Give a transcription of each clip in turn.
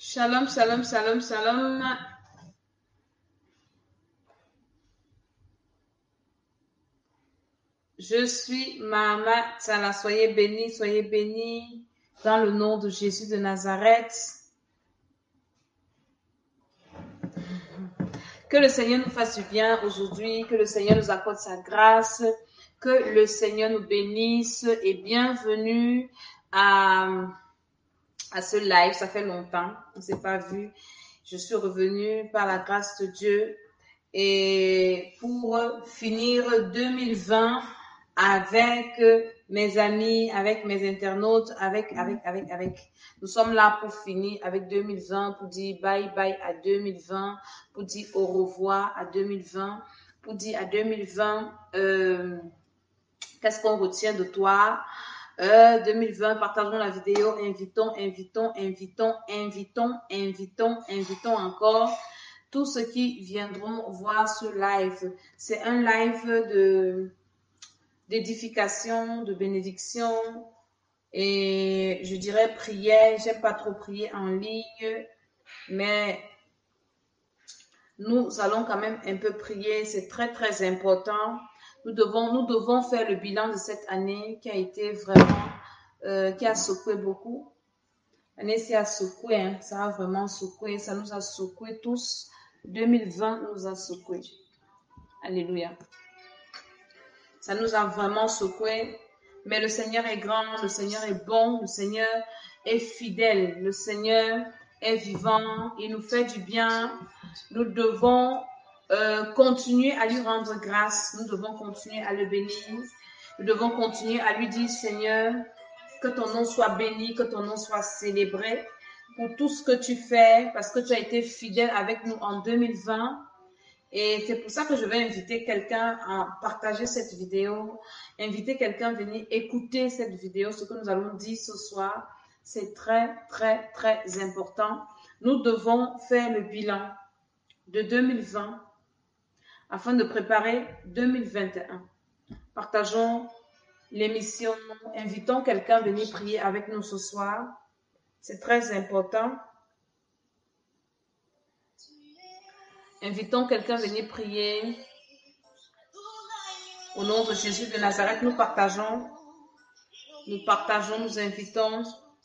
Shalom, shalom, shalom, shalom. Je suis Mahama Tsala. Soyez bénis dans le nom de Jésus de Nazareth. Que le Seigneur nous fasse du bien aujourd'hui, que le Seigneur nous accorde sa grâce, que le Seigneur nous bénisse et bienvenue à ce live. Ça fait longtemps, on ne s'est pas vu. Je suis revenue par la grâce de Dieu et pour finir 2020 avec mes amis, avec mes internautes, avec. Nous sommes là pour finir avec 2020, pour dire bye bye à 2020, pour dire au revoir à 2020, pour dire à 2020, qu'est-ce qu'on retient de toi? 2020, partageons la vidéo, invitons encore tous ceux qui viendront voir ce live. C'est un live d'édification, de bénédiction et je dirais prière. J'aime pas trop prier en ligne, mais nous allons quand même un peu prier. C'est très, très important. Nous devons faire le bilan de cette année qui a été vraiment, qui a secoué beaucoup. L'année a secoué, hein, ça a vraiment secoué, ça nous a secoué tous. 2020 nous a secoué. Alléluia. Ça nous a vraiment secoué. Mais le Seigneur est grand, le Seigneur est bon, le Seigneur est fidèle, le Seigneur est vivant, il nous fait du bien. Nous devons continuer à lui rendre grâce, nous devons continuer à le bénir, nous devons continuer à lui dire Seigneur, que ton nom soit béni, que ton nom soit célébré pour tout ce que tu fais, parce que tu as été fidèle avec nous en 2020. Et c'est pour ça que je vais inviter quelqu'un à partager cette vidéo, inviter quelqu'un à venir écouter cette vidéo, ce que nous allons dire ce soir. C'est très, très, très important. Nous devons faire le bilan de 2020 afin de préparer 2021. Partageons l'émission, invitons quelqu'un à venir prier avec nous ce soir. C'est très important. Invitons quelqu'un à venir prier. Au nom de Jésus de Nazareth, nous partageons, nous invitons.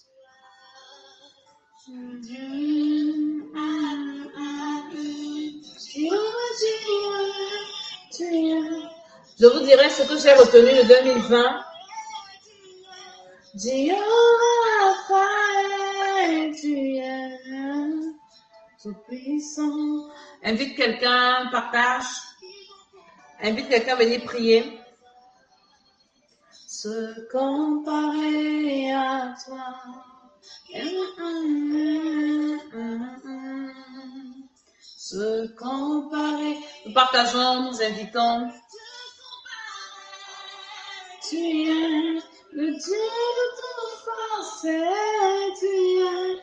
Je vous dirai ce que j'ai retenu de 2020. Dieu Raphaël, tu es tout puissant. Invite quelqu'un, partage. Invite quelqu'un à venir prier. Se comparer à toi. Se comparer. Nous partageons, nous invitons. Tu es le Dieu de toute force, tu es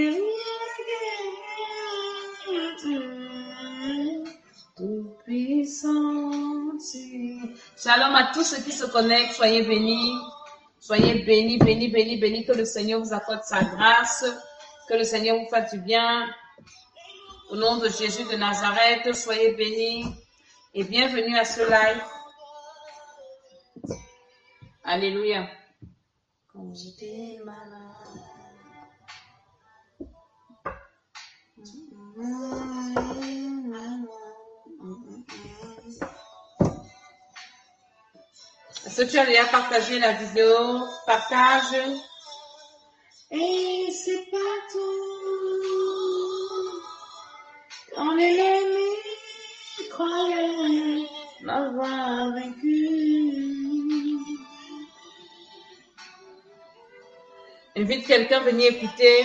guerrier, tout puissant. Shalom à tous ceux qui se connectent, soyez bénis, bénis, que le Seigneur vous accorde sa grâce, que le Seigneur vous fasse du bien. Au nom de Jésus de Nazareth, soyez bénis et bienvenue à ce live. Alléluia. Quand j'étais malade. Est-ce que tu as déjà partagé la vidéo? Partage. Et c'est partout. Quand l'ennemi croyait m'avoir vaincu. Invite quelqu'un à venir écouter.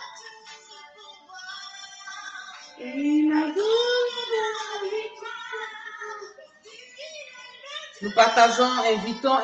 Nous partageons, invitons.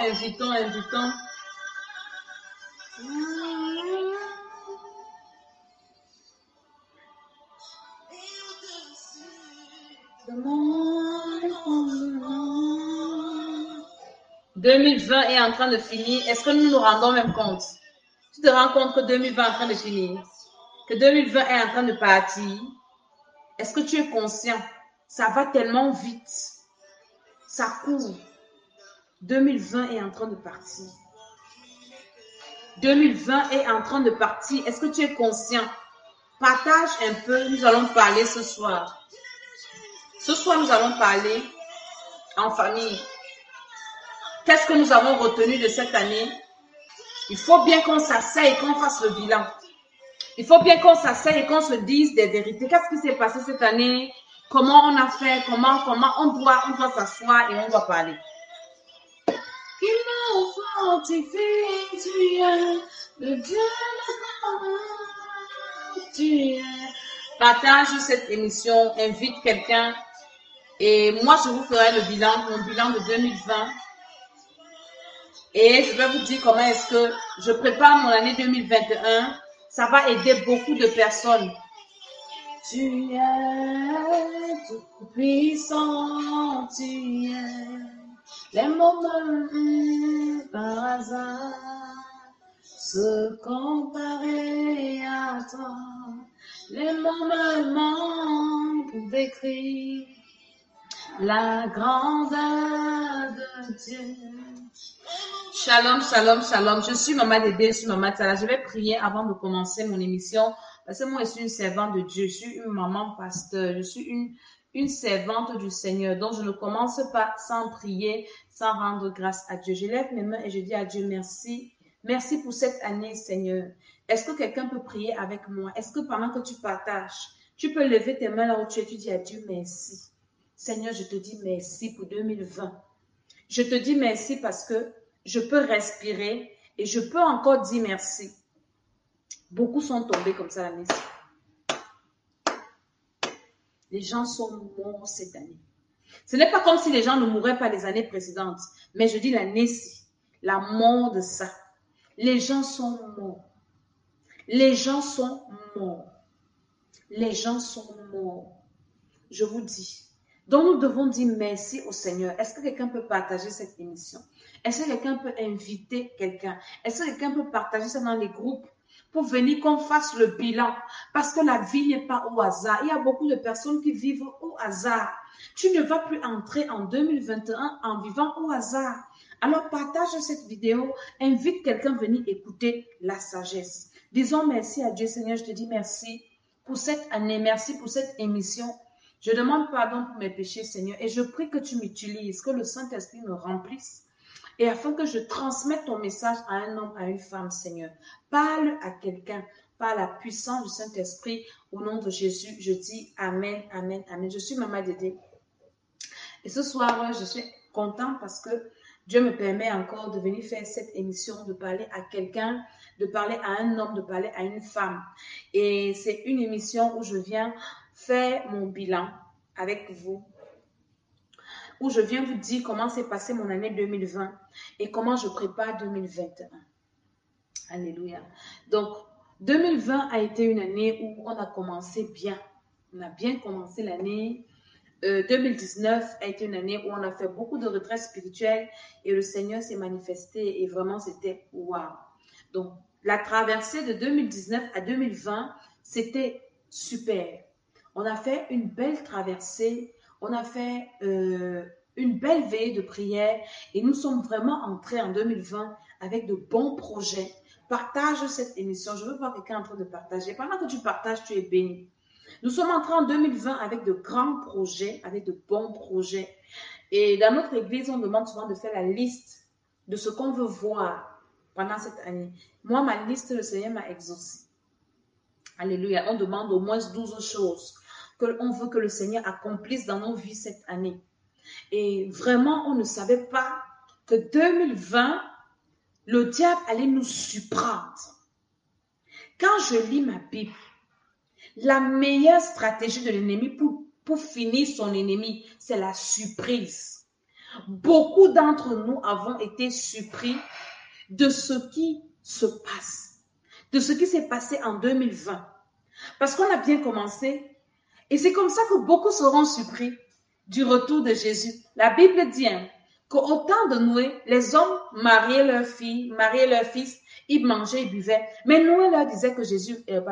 « 2020 est en train de finir. Est-ce que nous nous rendons même compte? Tu te rends compte que 2020 est en train de finir? que 2020 est en train de partir? Est-ce que tu es conscient? Ça va tellement vite. Ça court. 2020 est en train de partir. 2020 est en train de partir. Est-ce que tu es conscient? Partage un peu. Nous allons parler ce soir. Ce soir, nous allons parler en famille. Qu'est-ce que nous avons retenu de cette année? Il faut bien qu'on s'asseye et qu'on fasse le bilan. Il faut bien qu'on s'asseye et qu'on se dise des vérités. Qu'est-ce qui s'est passé cette année? Comment on a fait? Comment on doit s'asseoir et on doit parler. Il m'a fortifié, tu es le Dieu de tu es. Partage cette émission, invite quelqu'un et moi je vous ferai le bilan, mon bilan de 2020. Et je vais vous dire comment est-ce que je prépare mon année 2021. Ça va aider beaucoup de personnes. Tu es tout puissant, tu es les moments par hasard se comparer à toi. Les moments pour décrire la grandeur de Dieu. Shalom, shalom, shalom. Je suis Maman Dédé, je suis Maman Tala. Je vais prier avant de commencer mon émission parce que moi, je suis une servante de Dieu. Je suis une maman pasteur. Je suis une servante du Seigneur. Donc, je ne commence pas sans prier, sans rendre grâce à Dieu. Je lève mes mains et je dis à Dieu merci. Merci pour cette année, Seigneur. Est-ce que quelqu'un peut prier avec moi? Est-ce que pendant que tu partages, tu peux lever tes mains là où tu es, tu dis à Dieu merci. Seigneur, je te dis merci pour 2020. Je te dis merci parce que je peux respirer et je peux encore dire merci. Beaucoup sont tombés comme ça l'année. Les gens sont morts cette année. Ce n'est pas comme si les gens ne mouraient pas les années précédentes, mais je dis l'année-ci, la mort de ça. Les gens sont morts. Les gens sont morts. Les gens sont morts. Je vous dis. Donc, nous devons dire merci au Seigneur. Est-ce que quelqu'un peut partager cette émission? Est-ce que quelqu'un peut inviter quelqu'un? Est-ce que quelqu'un peut partager ça dans les groupes pour venir qu'on fasse le bilan? Parce que la vie n'est pas au hasard. Il y a beaucoup de personnes qui vivent au hasard. Tu ne vas plus entrer en 2021 en vivant au hasard. Alors, partage cette vidéo. Invite quelqu'un à venir écouter la sagesse. Disons merci à Dieu. Seigneur, je te dis merci pour cette année. Merci pour cette émission. Je demande pardon pour mes péchés, Seigneur, et je prie que tu m'utilises, que le Saint-Esprit me remplisse, et afin que je transmette ton message à un homme, à une femme, Seigneur. Parle à quelqu'un, par la puissance du Saint-Esprit, au nom de Jésus, je dis Amen, Amen, Amen. Je suis Maman Dédé. Et ce soir, je suis contente parce que Dieu me permet encore de venir faire cette émission, de parler à quelqu'un, de parler à un homme, de parler à une femme. Et c'est une émission où je viens faire mon bilan avec vous, où je viens vous dire comment s'est passée mon année 2020 et comment je prépare 2021. Alléluia. Donc, 2020 a été une année où on a commencé bien. On a bien commencé l'année. 2019 a été une année où on a fait beaucoup de retraits spirituels et le Seigneur s'est manifesté et vraiment c'était waouh. Donc, la traversée de 2019 à 2020, c'était super. On a fait une belle traversée, on a fait une belle veillée de prière et nous sommes vraiment entrés en 2020 avec de bons projets. Partage cette émission. Je veux voir quelqu'un en train de partager. Pendant que tu partages, tu es béni. Nous sommes entrés en 2020 avec de grands projets, avec de bons projets. Et dans notre église, on demande souvent de faire la liste de ce qu'on veut voir pendant cette année. Moi, ma liste, le Seigneur m'a exaucé. Alléluia. On demande au moins 12 choses qu'on veut que le Seigneur accomplisse dans nos vies cette année. Et vraiment, on ne savait pas que 2020, le diable allait nous surprendre. Quand je lis ma Bible, la meilleure stratégie de l'ennemi pour finir son ennemi, c'est la surprise. Beaucoup d'entre nous avons été surpris de ce qui se passe, de ce qui s'est passé en 2020. Parce qu'on a bien commencé et c'est comme ça que beaucoup seront surpris du retour de Jésus. La Bible dit qu'au temps de Noé, les hommes mariaient leurs filles, mariaient leurs fils, ils mangeaient, ils buvaient. Mais Noé leur disait que Jésus,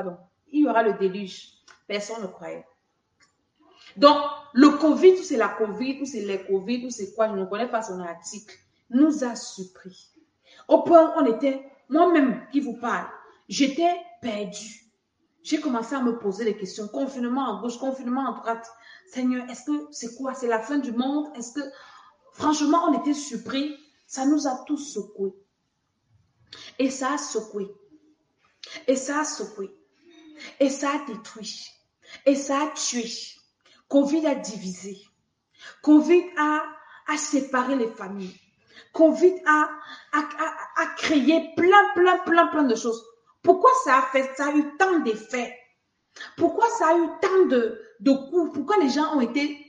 il y aura le déluge. Personne ne croyait. Donc, le Covid, ou c'est la Covid, ou c'est les Covid, ou c'est quoi, je ne connais pas son article, nous a surpris. Au point où on était, moi-même qui vous parle, j'étais perdue. J'ai commencé à me poser des questions. Confinement à gauche, confinement à droite. Seigneur, est-ce que c'est quoi? C'est la fin du monde? Est-ce que, franchement, on était surpris. Ça nous a tous secoués. Et ça a secoué. Et ça a secoué. Et ça a détruit. Et ça a tué. Covid a divisé. Covid a séparé les familles. Covid a créé plein de choses. Pourquoi ça a fait? Ça a eu tant d'effets. Pourquoi ça a eu tant de coups? Pourquoi les gens ont été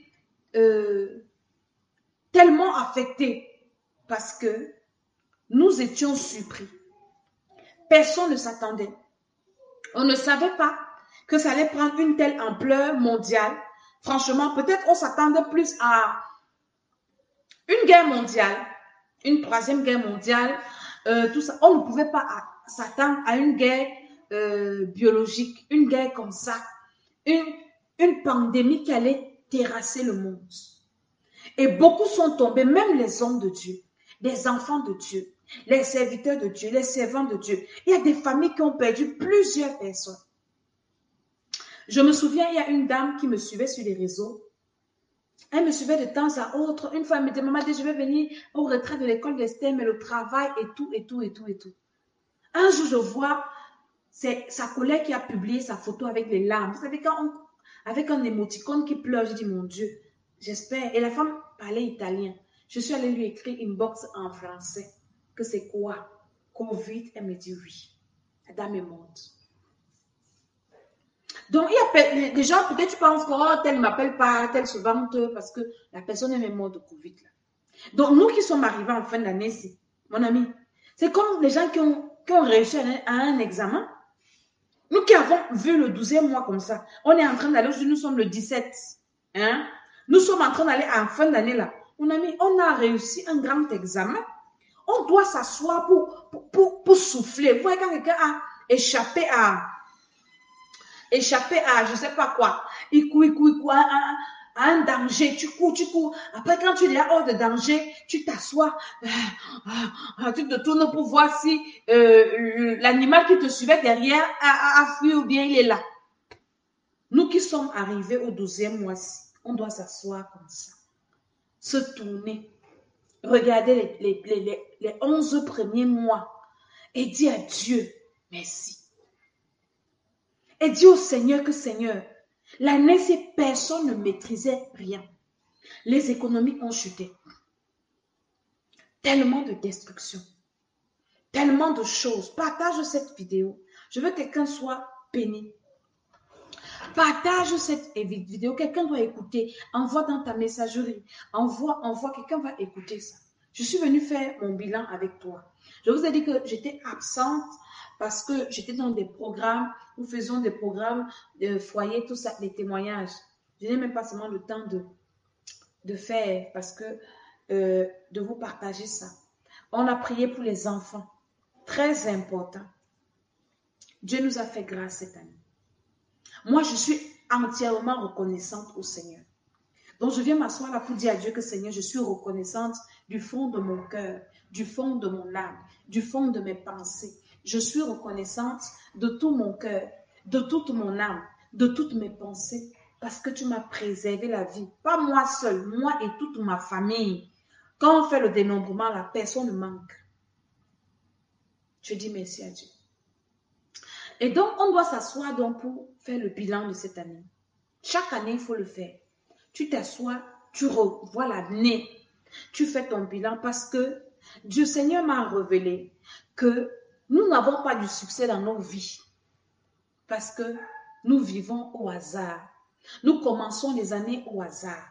tellement affectés? Parce que nous étions surpris. Personne ne s'attendait. On ne savait pas que ça allait prendre une telle ampleur mondiale. Franchement, peut-être on s'attendait plus à une guerre mondiale, une troisième guerre mondiale, tout ça. On ne pouvait pas s'attendre à une guerre biologique, une guerre comme ça, une pandémie qui allait terrasser le monde. Et beaucoup sont tombés, même les hommes de Dieu, les enfants de Dieu, les serviteurs de Dieu, les servants de Dieu. Il y a des familles qui ont perdu plusieurs personnes. Je me souviens, il y a une dame qui me suivait sur les réseaux. Elle me suivait de temps à autre. Une fois, elle me dit, maman, je vais venir au retrait de l'école d'Esther, mais le travail et tout. Un jour, je vois, c'est sa collègue qui a publié sa photo avec les larmes. Vous savez, avec un émoticône qui pleure, je dis, mon Dieu, j'espère. Et la femme parlait italien. Je suis allée lui écrire une box en français. Que c'est quoi? Covid? Elle me dit oui. La dame est morte. Donc, il y a des gens, peut-être tu penses que oh, tel ne m'appelle pas, tel se vante parce que la personne est même morte de Covid. Là. Donc, nous qui sommes arrivés en fin d'année, mon ami, c'est comme les gens qui ont réussi à un examen. Nous qui avons vu le 12e mois comme ça, on est en train d'aller, aujourd'hui nous sommes le 17. Hein? Nous sommes en train d'aller en fin d'année là. Mon ami, on a réussi un grand examen. On doit s'asseoir pour souffler. Vous voyez quand quelqu'un a échappé à je ne sais pas quoi. Il court à un danger. Tu cours. Après, quand tu es hors de danger, tu t'assois. Tu te tournes pour voir si l'animal qui te suivait derrière a fui ou bien il est là. Nous qui sommes arrivés au 12e mois, on doit s'asseoir comme ça. Se tourner. Regarder les 11 premiers mois et dire à Dieu, merci. Et dit au Seigneur que Seigneur, l'année, si personne ne maîtrisait rien, les économies ont chuté. Tellement de destruction, tellement de choses. Partage cette vidéo. Je veux que quelqu'un soit béni. Partage cette vidéo. Quelqu'un doit écouter. Envoie dans ta messagerie. Envoie. Quelqu'un va écouter ça. Je suis venue faire mon bilan avec toi. Je vous ai dit que j'étais absente parce que j'étais dans des programmes, nous faisions des programmes de foyer, tout ça, des témoignages. Je n'ai même pas seulement le temps de faire parce que de vous partager ça. On a prié pour les enfants. Très important. Dieu nous a fait grâce cette année. Moi, je suis entièrement reconnaissante au Seigneur. Donc, je viens m'asseoir là pour dire à Dieu que Seigneur, je suis reconnaissante du fond de mon cœur, du fond de mon âme, du fond de mes pensées. Je suis reconnaissante de tout mon cœur, de toute mon âme, de toutes mes pensées, parce que tu m'as préservé la vie. Pas moi seul, moi et toute ma famille. Quand on fait le dénombrement, la personne ne manque. Je dis merci à Dieu. Et donc, on doit s'asseoir donc pour faire le bilan de cette année. Chaque année, il faut le faire. Tu t'assois, tu revois l'année, tu fais ton bilan parce que Dieu Seigneur m'a révélé que nous n'avons pas du succès dans nos vies parce que nous vivons au hasard. Nous commençons les années au hasard.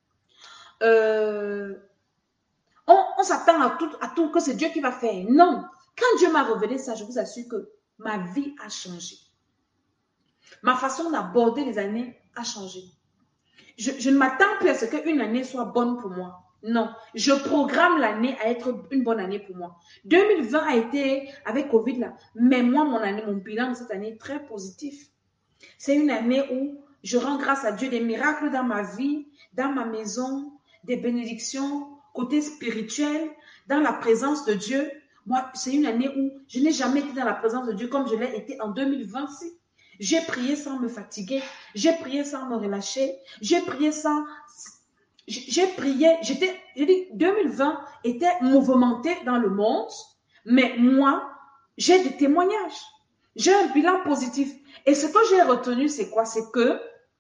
On s'attend à tout que c'est Dieu qui va faire. Non. Quand Dieu m'a révélé ça, je vous assure que ma vie a changé. Ma façon d'aborder les années a changé. Je ne m'attends plus à ce qu'une année soit bonne pour moi. Non, je programme l'année à être une bonne année pour moi. 2020 a été avec Covid là, mais moi, mon bilan de cette année est très positif. C'est une année où je rends grâce à Dieu des miracles dans ma vie, dans ma maison, des bénédictions, côté spirituel, dans la présence de Dieu. Moi, c'est une année où je n'ai jamais été dans la présence de Dieu comme je l'ai été en 2026. J'ai prié sans me fatiguer. J'ai prié sans me relâcher. J'ai prié sans... J'ai prié, j'ai dit 2020 était mouvementé dans le monde, mais moi, j'ai des témoignages. J'ai un bilan positif. Et ce que j'ai retenu, c'est quoi? C'est que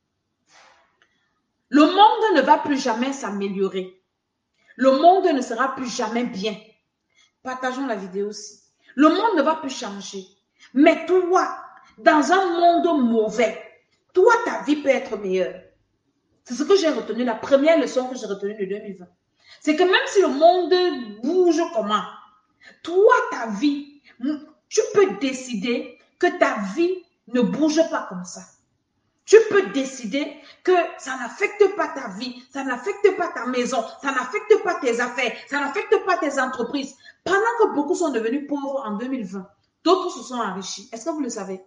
le monde ne va plus jamais s'améliorer. Le monde ne sera plus jamais bien. Partageons la vidéo aussi. Le monde ne va plus changer. Mais toi, dans un monde mauvais, toi, ta vie peut être meilleure. C'est ce que j'ai retenu, la première leçon que j'ai retenue de 2020. C'est que même si le monde bouge comment, toi, ta vie, tu peux décider que ta vie ne bouge pas comme ça. Tu peux décider que ça n'affecte pas ta vie, ça n'affecte pas ta maison, ça n'affecte pas tes affaires, ça n'affecte pas tes entreprises. Pendant que beaucoup sont devenus pauvres en 2020, d'autres se sont enrichis. Est-ce que vous le savez?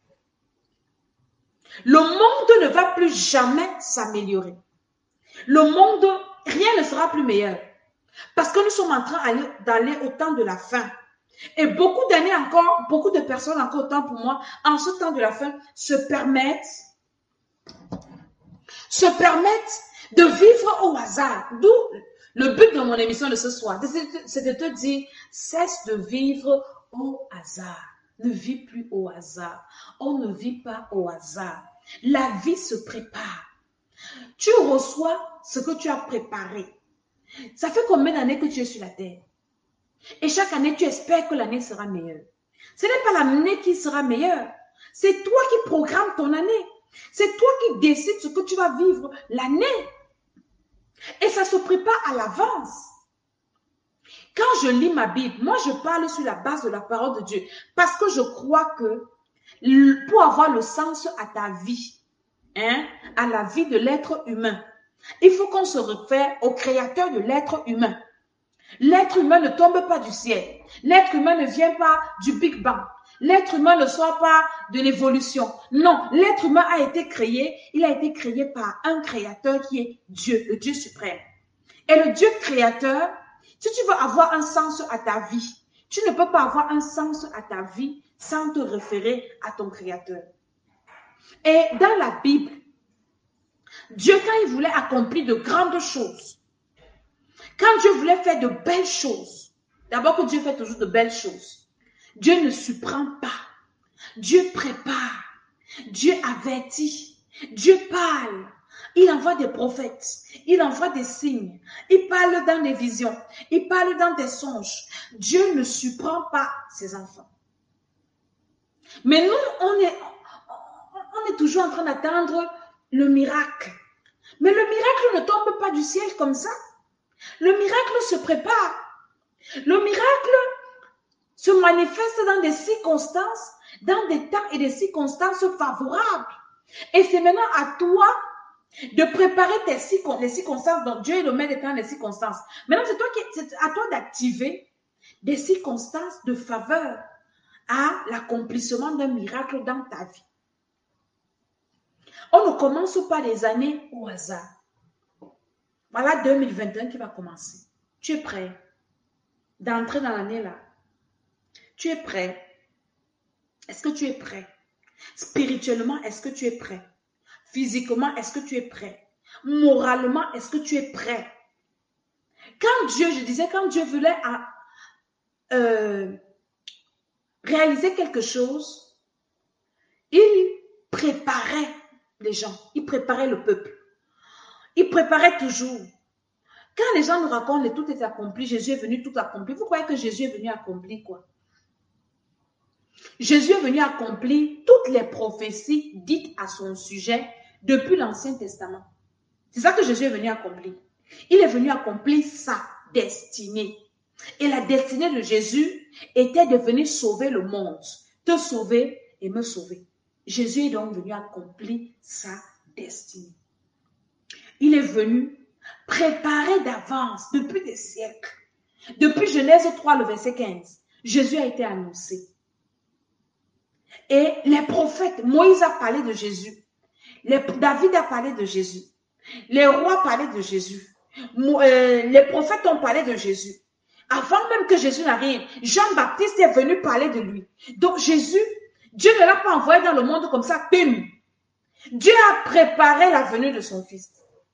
Le monde ne va plus jamais s'améliorer. Le monde, rien ne sera plus meilleur. Parce que nous sommes en train d'aller au temps de la fin. Et beaucoup d'années encore, beaucoup de personnes encore, autant pour moi, en ce temps de la fin, se permettent de vivre au hasard. D'où le but de mon émission de ce soir, c'est de te dire, cesse de vivre au hasard. Ne vis plus au hasard. On ne vit pas au hasard. La vie se prépare. Tu reçois ce que tu as préparé. Ça fait combien d'années que tu es sur la terre? Et chaque année, tu espères que l'année sera meilleure. Ce n'est pas l'année qui sera meilleure. C'est toi qui programmes ton année. C'est toi qui décides ce que tu vas vivre l'année. Et ça se prépare à l'avance. Quand je lis ma Bible, moi je parle sur la base de la parole de Dieu. Parce que je crois que pour avoir le sens à ta vie, à la vie de l'être humain, il faut qu'on se réfère au créateur de l'être humain. L'être humain ne tombe pas du ciel. L'être humain ne vient pas du Big Bang. L'être humain ne sort pas de l'évolution. Non, l'être humain a été créé, il a été créé par un créateur qui est Dieu, le Dieu suprême. Et le Dieu créateur, si tu veux avoir un sens à ta vie, tu ne peux pas avoir un sens à ta vie sans te référer à ton créateur. Et dans la Bible, Dieu, quand il voulait accomplir de grandes choses, quand Dieu voulait faire de belles choses, d'abord que Dieu fait toujours de belles choses, Dieu ne surprend pas. Dieu prépare. Dieu avertit. Dieu parle. Il envoie des prophètes. Il envoie des signes. Il parle dans des visions. Il parle dans des songes. Dieu ne surprend pas ses enfants. Mais nous, on est toujours en train d'attendre le miracle. Mais le miracle ne tombe pas du ciel comme ça. Le miracle se prépare. Le miracle se manifeste dans des circonstances, dans des temps et des circonstances favorables. Et c'est maintenant à toi de préparer les circonstances dont Dieu est le maître des temps et des circonstances. Maintenant, c'est à toi d'activer des circonstances de faveur à l'accomplissement d'un miracle dans ta vie. On ne commence pas les années au hasard. Voilà 2021 qui va commencer. Tu es prêt d'entrer dans l'année là? Tu es prêt? Est-ce que tu es prêt? Spirituellement, est-ce que tu es prêt? Physiquement, est-ce que tu es prêt? Moralement, est-ce que tu es prêt? Quand Dieu voulait réaliser quelque chose, il préparait les gens, il préparait le peuple. Il préparait toujours. Quand les gens nous racontent que tout est accompli, Jésus est venu tout accomplir. Vous croyez que Jésus est venu accomplir quoi? Jésus est venu accomplir toutes les prophéties dites à son sujet depuis l'Ancien Testament. C'est ça que Jésus est venu accomplir. Il est venu accomplir sa destinée. Et la destinée de Jésus était de venir sauver le monde, te sauver et me sauver. Jésus est donc venu accomplir sa destinée. Il est venu préparer d'avance depuis des siècles. Depuis Genèse 3, le verset 15, Jésus a été annoncé. Et les prophètes, Moïse a parlé de Jésus. David a parlé de Jésus. Les rois parlaient de Jésus. Les prophètes ont parlé de Jésus. Avant même que Jésus n'arrive, Jean-Baptiste est venu parler de lui. Donc Jésus, Dieu ne l'a pas envoyé dans le monde comme ça, pim. Dieu a préparé la venue de son fils.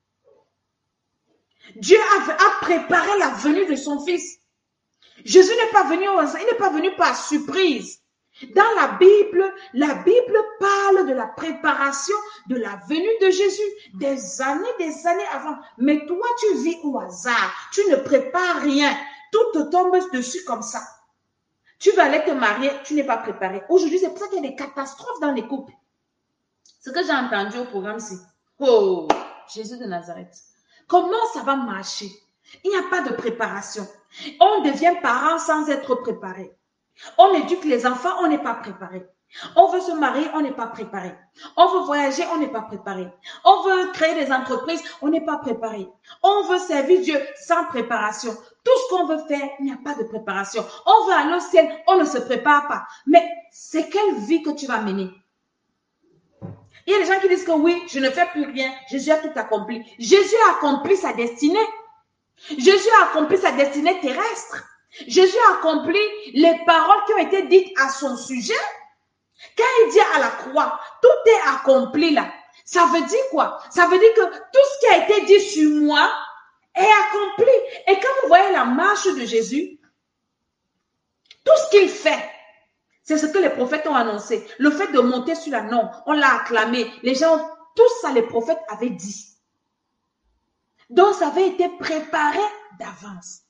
Dieu a préparé la venue de son fils. Jésus n'est pas venu au hasard, il n'est pas venu par surprise. Dans la Bible parle de la préparation de la venue de Jésus des années avant. Mais toi, tu vis au hasard. Tu ne prépares rien. Tout te tombe dessus comme ça. Tu vas aller te marier, tu n'es pas préparé. Aujourd'hui, c'est pour ça qu'il y a des catastrophes dans les couples. Ce que j'ai entendu au programme-ci. Oh, Jésus de Nazareth. Comment ça va marcher? Il n'y a pas de préparation. On devient parent sans être préparé. On éduque les enfants, on n'est pas préparé. On veut se marier, on n'est pas préparé. On veut voyager, on n'est pas préparé. On veut créer des entreprises, on n'est pas préparé. On veut servir Dieu sans préparation. Tout ce qu'on veut faire, il n'y a pas de préparation. On veut aller au ciel, on ne se prépare pas. Mais c'est quelle vie que tu vas mener? Il y a des gens qui disent que oui, je ne fais plus rien. Jésus a tout accompli. Jésus a accompli sa destinée. Jésus a accompli sa destinée terrestre. Jésus a accompli les paroles qui ont été dites à son sujet. Quand il dit à la croix, tout est accompli là. Ça veut dire quoi? Ça veut dire que tout ce qui a été dit sur moi est accompli. Et quand vous voyez la marche de Jésus, tout ce qu'il fait, c'est ce que les prophètes ont annoncé. Le fait de monter sur la norme, on l'a acclamé. Les gens, tout ça, les prophètes avaient dit. Donc, ça avait été préparé d'avance.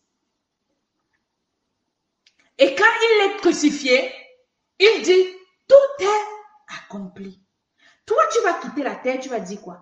Et quand il est crucifié, il dit, tout est accompli. Toi, tu vas quitter la terre, tu vas dire quoi?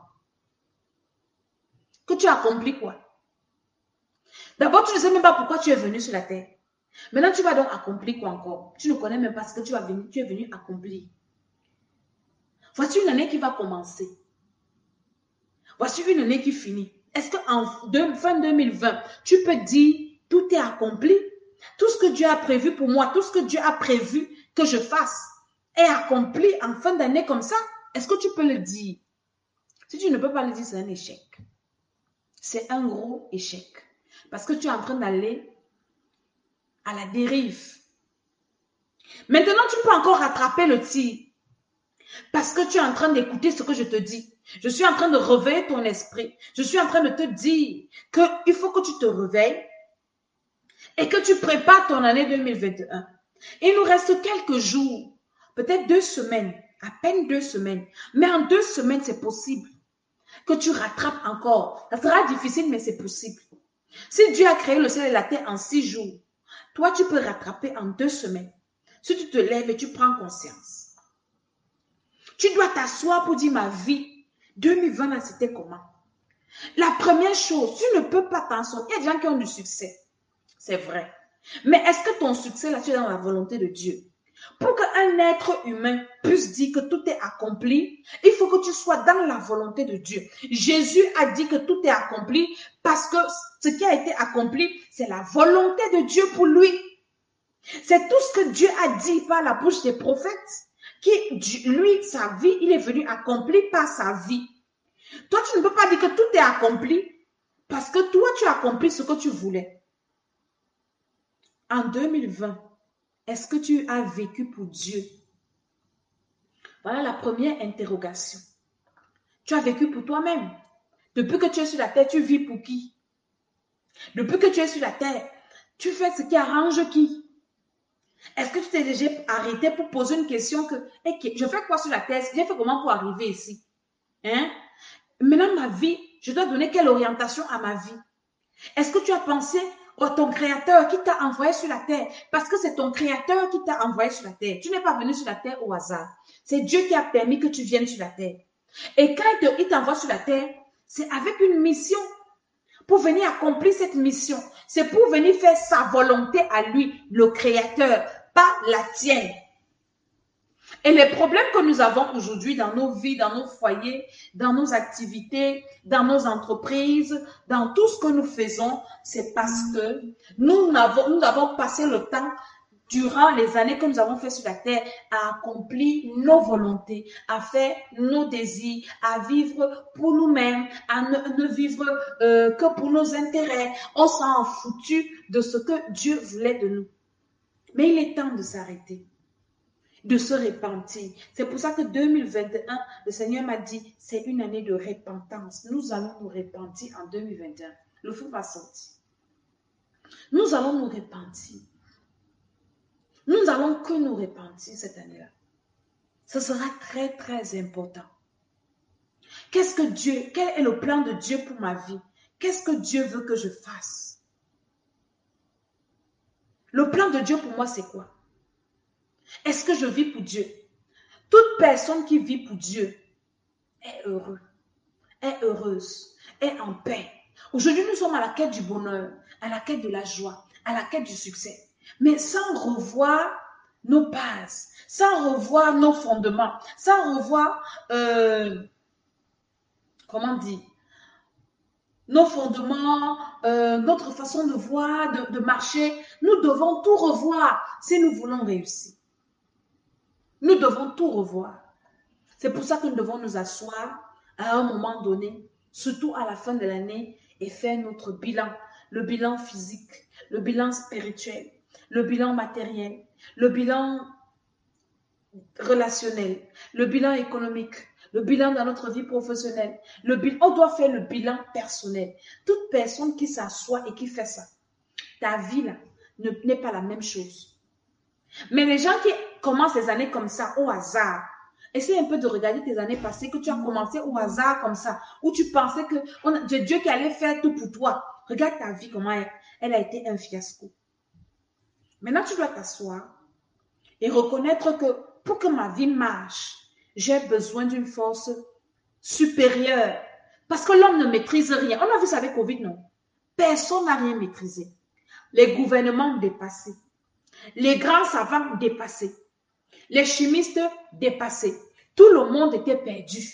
Que tu as accompli quoi? D'abord, tu ne sais même pas pourquoi tu es venu sur la terre. Maintenant, tu vas donc accomplir quoi encore? Tu ne connais même pas ce que tu es venu accomplir. Voici une année qui va commencer. Voici une année qui finit. Est-ce qu'en fin 2020, tu peux dire, tout est accompli? Tout ce que Dieu a prévu pour moi, tout ce que Dieu a prévu que je fasse est accompli en fin d'année comme ça? Est-ce que tu peux le dire? Si tu ne peux pas le dire, c'est un échec. C'est un gros échec. Parce que tu es en train d'aller à la dérive. Maintenant, tu peux encore rattraper le tir. Parce que tu es en train d'écouter ce que je te dis. Je suis en train de réveiller ton esprit. Je suis en train de te dire qu'il faut que tu te réveilles et que tu prépares ton année 2021. Il nous reste quelques jours, peut-être 2 semaines, à peine 2 semaines. Mais en 2 semaines, c'est possible que tu rattrapes encore. Ça sera difficile, mais c'est possible. Si Dieu a créé le ciel et la terre en 6 jours, toi, tu peux rattraper en 2 semaines. Si tu te lèves et tu prends conscience. Tu dois t'asseoir pour dire ma vie. 2020, là, c'était comment? La première chose, tu ne peux pas t'en sortir. Il y a des gens qui ont du succès. C'est vrai. Mais est-ce que ton succès, là, tu es dans la volonté de Dieu? Pour qu'un être humain puisse dire que tout est accompli, il faut que tu sois dans la volonté de Dieu. Jésus a dit que tout est accompli parce que ce qui a été accompli, c'est la volonté de Dieu pour lui. C'est tout ce que Dieu a dit par la bouche des prophètes. Lui, sa vie, il est venu accomplir par sa vie. Toi, tu ne peux pas dire que tout est accompli parce que toi, tu as accompli ce que tu voulais. En 2020, est-ce que tu as vécu pour Dieu? Voilà la première interrogation. Tu as vécu pour toi-même. Depuis que tu es sur la terre, tu vis pour qui? Depuis que tu es sur la terre, tu fais ce qui arrange qui? Est-ce que tu t'es déjà arrêté pour poser une question que, je fais quoi sur la terre? J'ai fait comment pour arriver ici? Hein? Maintenant, ma vie, je dois donner quelle orientation à ma vie? Est-ce que tu as pensé à ton créateur qui t'a envoyé sur la terre? Parce que c'est ton créateur qui t'a envoyé sur la terre. Tu n'es pas venu sur la terre au hasard. C'est Dieu qui a permis que tu viennes sur la terre. Et quand il t'envoie sur la terre, c'est avec une mission. Pour venir accomplir cette mission. C'est pour venir faire sa volonté à lui, le créateur, pas la tienne. Et les problèmes que nous avons aujourd'hui dans nos vies, dans nos foyers, dans nos activités, dans nos entreprises, dans tout ce que nous faisons, c'est parce que nous avons passé le temps durant les années que nous avons fait sur la terre, à accomplir nos volontés, à faire nos désirs, à vivre pour nous-mêmes, à ne vivre que pour nos intérêts. On s'en foutu de ce que Dieu voulait de nous. Mais il est temps de s'arrêter, de se repentir. C'est pour ça que 2021, le Seigneur m'a dit, c'est une année de repentance. Nous allons nous repentir en 2021. Le feu va sortir. Nous allons nous repentir. Nous allons que nous repentir cette année-là. Ce sera très, très important. Qu'est-ce que Dieu, quel est le plan de Dieu pour ma vie? Qu'est-ce que Dieu veut que je fasse? Le plan de Dieu pour moi, c'est quoi? Est-ce que je vis pour Dieu? Toute personne qui vit pour Dieu est heureux, est heureuse, est en paix. Aujourd'hui, nous sommes à la quête du bonheur, à la quête de la joie, à la quête du succès. Mais sans revoir nos bases, sans revoir nos fondements, sans revoir, comment dire, nos fondements, notre façon de voir, de marcher. Nous devons tout revoir si nous voulons réussir. Nous devons tout revoir. C'est pour ça que nous devons nous asseoir à un moment donné, surtout à la fin de l'année, et faire notre bilan. Le bilan physique, le bilan spirituel, le bilan matériel, le bilan relationnel, le bilan économique, le bilan dans notre vie professionnelle. On doit faire le bilan personnel. Toute personne qui s'assoit et qui fait ça, ta vie là n'est pas la même chose. Mais les gens qui commencent les années comme ça, au hasard, essaye un peu de regarder tes années passées, que tu as commencé au hasard comme ça, où tu pensais que c'est Dieu qui allait faire tout pour toi. Regarde ta vie, comment elle a été un fiasco. Maintenant, tu dois t'asseoir et reconnaître que pour que ma vie marche, j'ai besoin d'une force supérieure. Parce que l'homme ne maîtrise rien. On a vu ça avec Covid, non? Personne n'a rien maîtrisé. Les gouvernements dépassés. Les grands savants dépassés. Les chimistes dépassés. Tout le monde était perdu.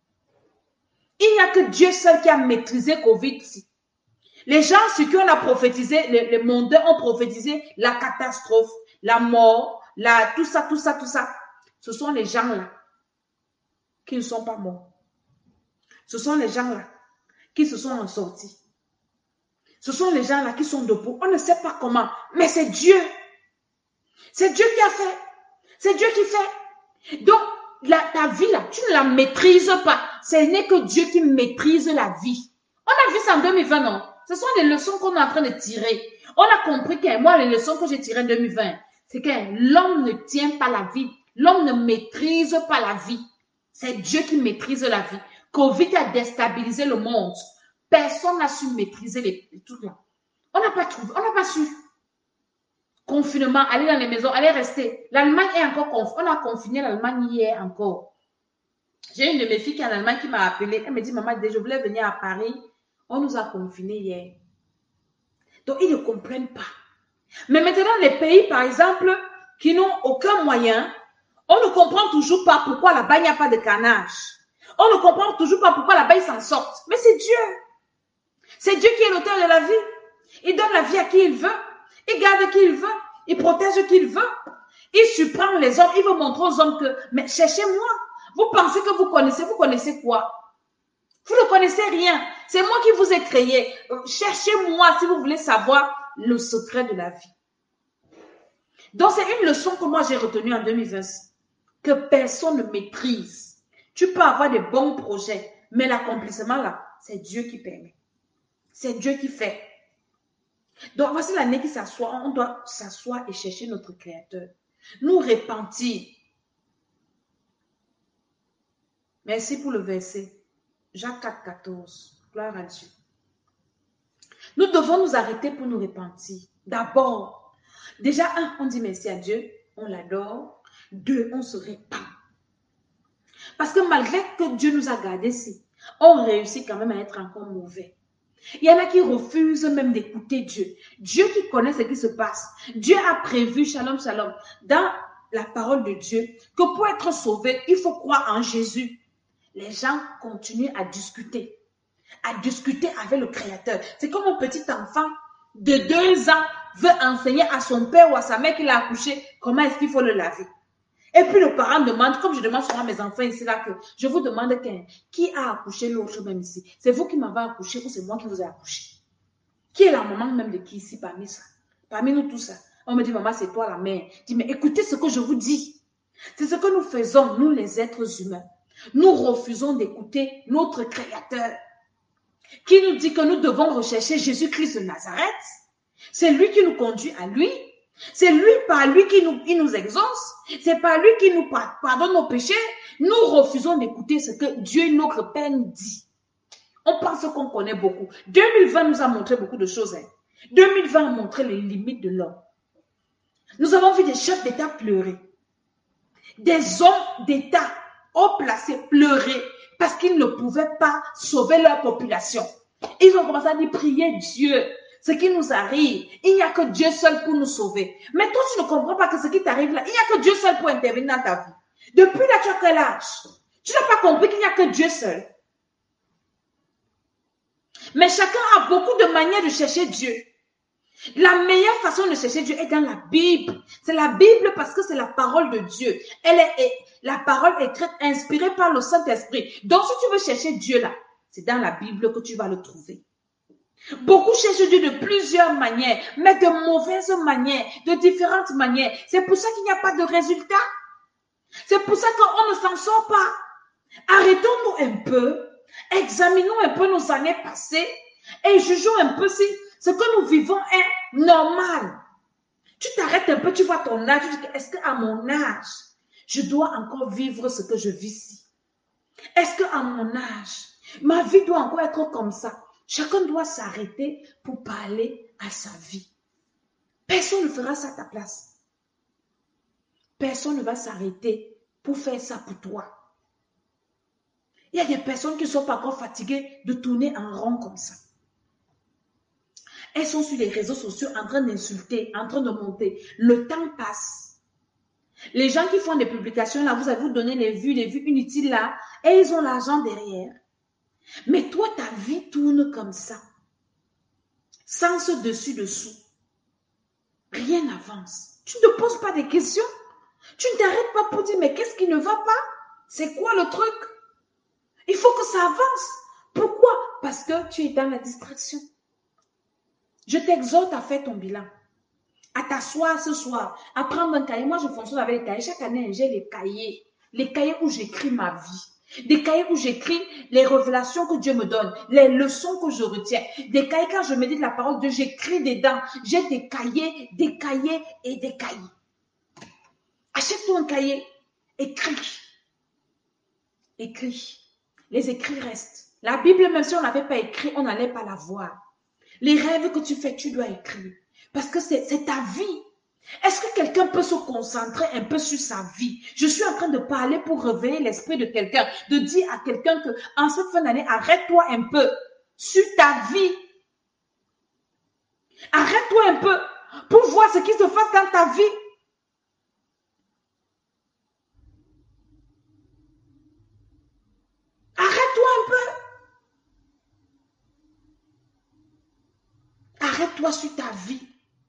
Il n'y a que Dieu seul qui a maîtrisé Covid. Les gens sur qui on a prophétisé, les mondains ont prophétisé la catastrophe, la mort, tout ça. Ce sont les gens-là qui ne sont pas morts. Ce sont les gens-là qui se sont en sortis. Ce sont les gens-là qui sont debout. On ne sait pas comment, mais c'est Dieu. C'est Dieu qui a fait. C'est Dieu qui fait. Donc, ta vie là, tu ne la maîtrises pas. Ce n'est que Dieu qui maîtrise la vie. On a vu ça en 2020, non? Ce sont les leçons qu'on est en train de tirer. On a compris que moi, les leçons que j'ai tirées en 2020, c'est que l'homme ne tient pas la vie. L'homme ne maîtrise pas la vie. C'est Dieu qui maîtrise la vie. Covid a déstabilisé le monde. Personne n'a su maîtriser les trucs là. On n'a pas trouvé, on n'a pas su. Confinement, aller dans les maisons, aller rester. L'Allemagne est encore confinée. On a confiné l'Allemagne hier encore. J'ai une de mes filles qui est en Allemagne qui m'a appelé. Elle me dit, maman, je voulais venir à Paris. On nous a confinés hier. Donc, ils ne comprennent pas. Mais maintenant, les pays, par exemple, qui n'ont aucun moyen, on ne comprend toujours pas pourquoi là-bas, il n'y a pas de carnage. On ne comprend toujours pas pourquoi là-bas, ils s'en sortent. Mais c'est Dieu. C'est Dieu qui est l'auteur de la vie. Il donne la vie à qui il veut. Il garde qui il veut. Il protège qui il veut. Il surprend les hommes. Il veut montrer aux hommes que, mais cherchez-moi. Vous pensez que vous connaissez quoi? Vous ne connaissez rien. C'est moi qui vous ai créé. Cherchez-moi si vous voulez savoir le secret de la vie. Donc, c'est une leçon que moi j'ai retenue en 2020. Que personne ne maîtrise. Tu peux avoir des bons projets, mais l'accomplissement là, c'est Dieu qui permet. C'est Dieu qui fait. Donc, voici l'année qui s'assoit. On doit s'asseoir et chercher notre Créateur. Nous repentir. Merci pour le verset. Jacques 4, 14. Gloire à Dieu. Nous devons nous arrêter pour nous repentir. D'abord, déjà, on dit merci à Dieu. On l'adore. 2, on se repent. Parce que malgré que Dieu nous a gardés ici, on réussit quand même à être encore mauvais. Il y en a qui refusent même d'écouter Dieu. Dieu qui connaît ce qui se passe. Dieu a prévu, shalom, shalom, dans la parole de Dieu, que pour être sauvé, il faut croire en Jésus. Les gens continuent à discuter avec le Créateur. C'est comme un petit enfant de 2 ans veut enseigner à son père ou à sa mère qu'il a accouché comment est-ce qu'il faut le laver. Et puis le parent demande, comme je demande souvent à mes enfants ici, là, que je vous demande qui a accouché l'autre même ici. C'est vous qui m'avez accouché ou c'est moi qui vous ai accouché? Qui est la maman même de qui ici parmi ça? Parmi nous tous ça. On me dit, maman, c'est toi la mère. Je dis, mais écoutez ce que je vous dis. C'est ce que nous faisons, nous les êtres humains. Nous refusons d'écouter notre Créateur qui nous dit que nous devons rechercher Jésus-Christ de Nazareth. C'est lui qui nous conduit à lui. C'est lui, par lui, qui nous exauce. C'est par lui qui nous pardonne nos péchés. Nous refusons d'écouter ce que Dieu, notre Père, nous dit. On pense qu'on connaît beaucoup. 2020 nous a montré beaucoup de choses. 2020 a montré les limites de l'homme. Nous avons vu des chefs d'État pleurer. Des hommes d'État haut placés pleurer parce qu'ils ne pouvaient pas sauver leur population. Ils ont commencé à dire, prier Dieu. Ce qui nous arrive, il n'y a que Dieu seul pour nous sauver. Mais toi, tu ne comprends pas que ce qui t'arrive là, il n'y a que Dieu seul pour intervenir dans ta vie. Depuis là, tu as quel âge? Tu n'as pas compris qu'il n'y a que Dieu seul. Mais chacun a beaucoup de manières de chercher Dieu. La meilleure façon de chercher Dieu est dans la Bible. C'est la Bible parce que c'est la parole de Dieu. Elle est la parole écrite, inspirée par le Saint-Esprit. Donc, si tu veux chercher Dieu là, c'est dans la Bible que tu vas le trouver. Beaucoup cherchent Dieu de plusieurs manières, mais de mauvaises manières, de différentes manières. C'est pour ça qu'il n'y a pas de résultat. C'est pour ça qu'on ne s'en sort pas. Arrêtons-nous un peu, examinons un peu nos années passées et jugeons un peu si ce que nous vivons est normal. Tu t'arrêtes un peu, tu vois ton âge, tu dis, est-ce qu'à mon âge, je dois encore vivre ce que je vis ici? Est-ce qu'à mon âge, ma vie doit encore être comme ça? Chacun doit s'arrêter pour parler à sa vie. Personne ne fera ça à ta place. Personne ne va s'arrêter pour faire ça pour toi. Il y a des personnes qui ne sont pas encore fatiguées de tourner en rond comme ça. Elles sont sur les réseaux sociaux en train d'insulter, en train de monter. Le temps passe. Les gens qui font des publications là, vous allez vous donner les vues inutiles là, et ils ont l'argent derrière. Mais toi, ta vie tourne comme ça. Sans ce dessus-dessous. Rien n'avance. Tu ne te poses pas des questions. Tu ne t'arrêtes pas pour dire, mais qu'est-ce qui ne va pas? C'est quoi le truc? Il faut que ça avance. Pourquoi? Parce que tu es dans la distraction. Je t'exhorte à faire ton bilan. À t'asseoir ce soir, à prendre un cahier. Moi, je fonctionne avec les cahiers. Chaque année, j'ai les cahiers. Les cahiers où j'écris ma vie. Des cahiers où j'écris les révélations que Dieu me donne, les leçons que je retiens. Des cahiers quand je médite la parole de Dieu, j'écris dedans. J'ai des cahiers et des cahiers. Achète-toi un cahier. Écris. Écris. Les écrits restent. La Bible, même si on n'avait pas écrit, on n'allait pas la voir. Les rêves que tu fais, tu dois écrire. Parce que c'est ta vie. Est-ce que quelqu'un peut se concentrer un peu sur sa vie? Je suis en train de parler pour réveiller l'esprit de quelqu'un, de dire à quelqu'un que en cette fin d'année, arrête-toi un peu sur ta vie. Arrête-toi un peu pour voir ce qui se passe dans ta vie. Arrête-toi un peu. Arrête-toi sur ta vie.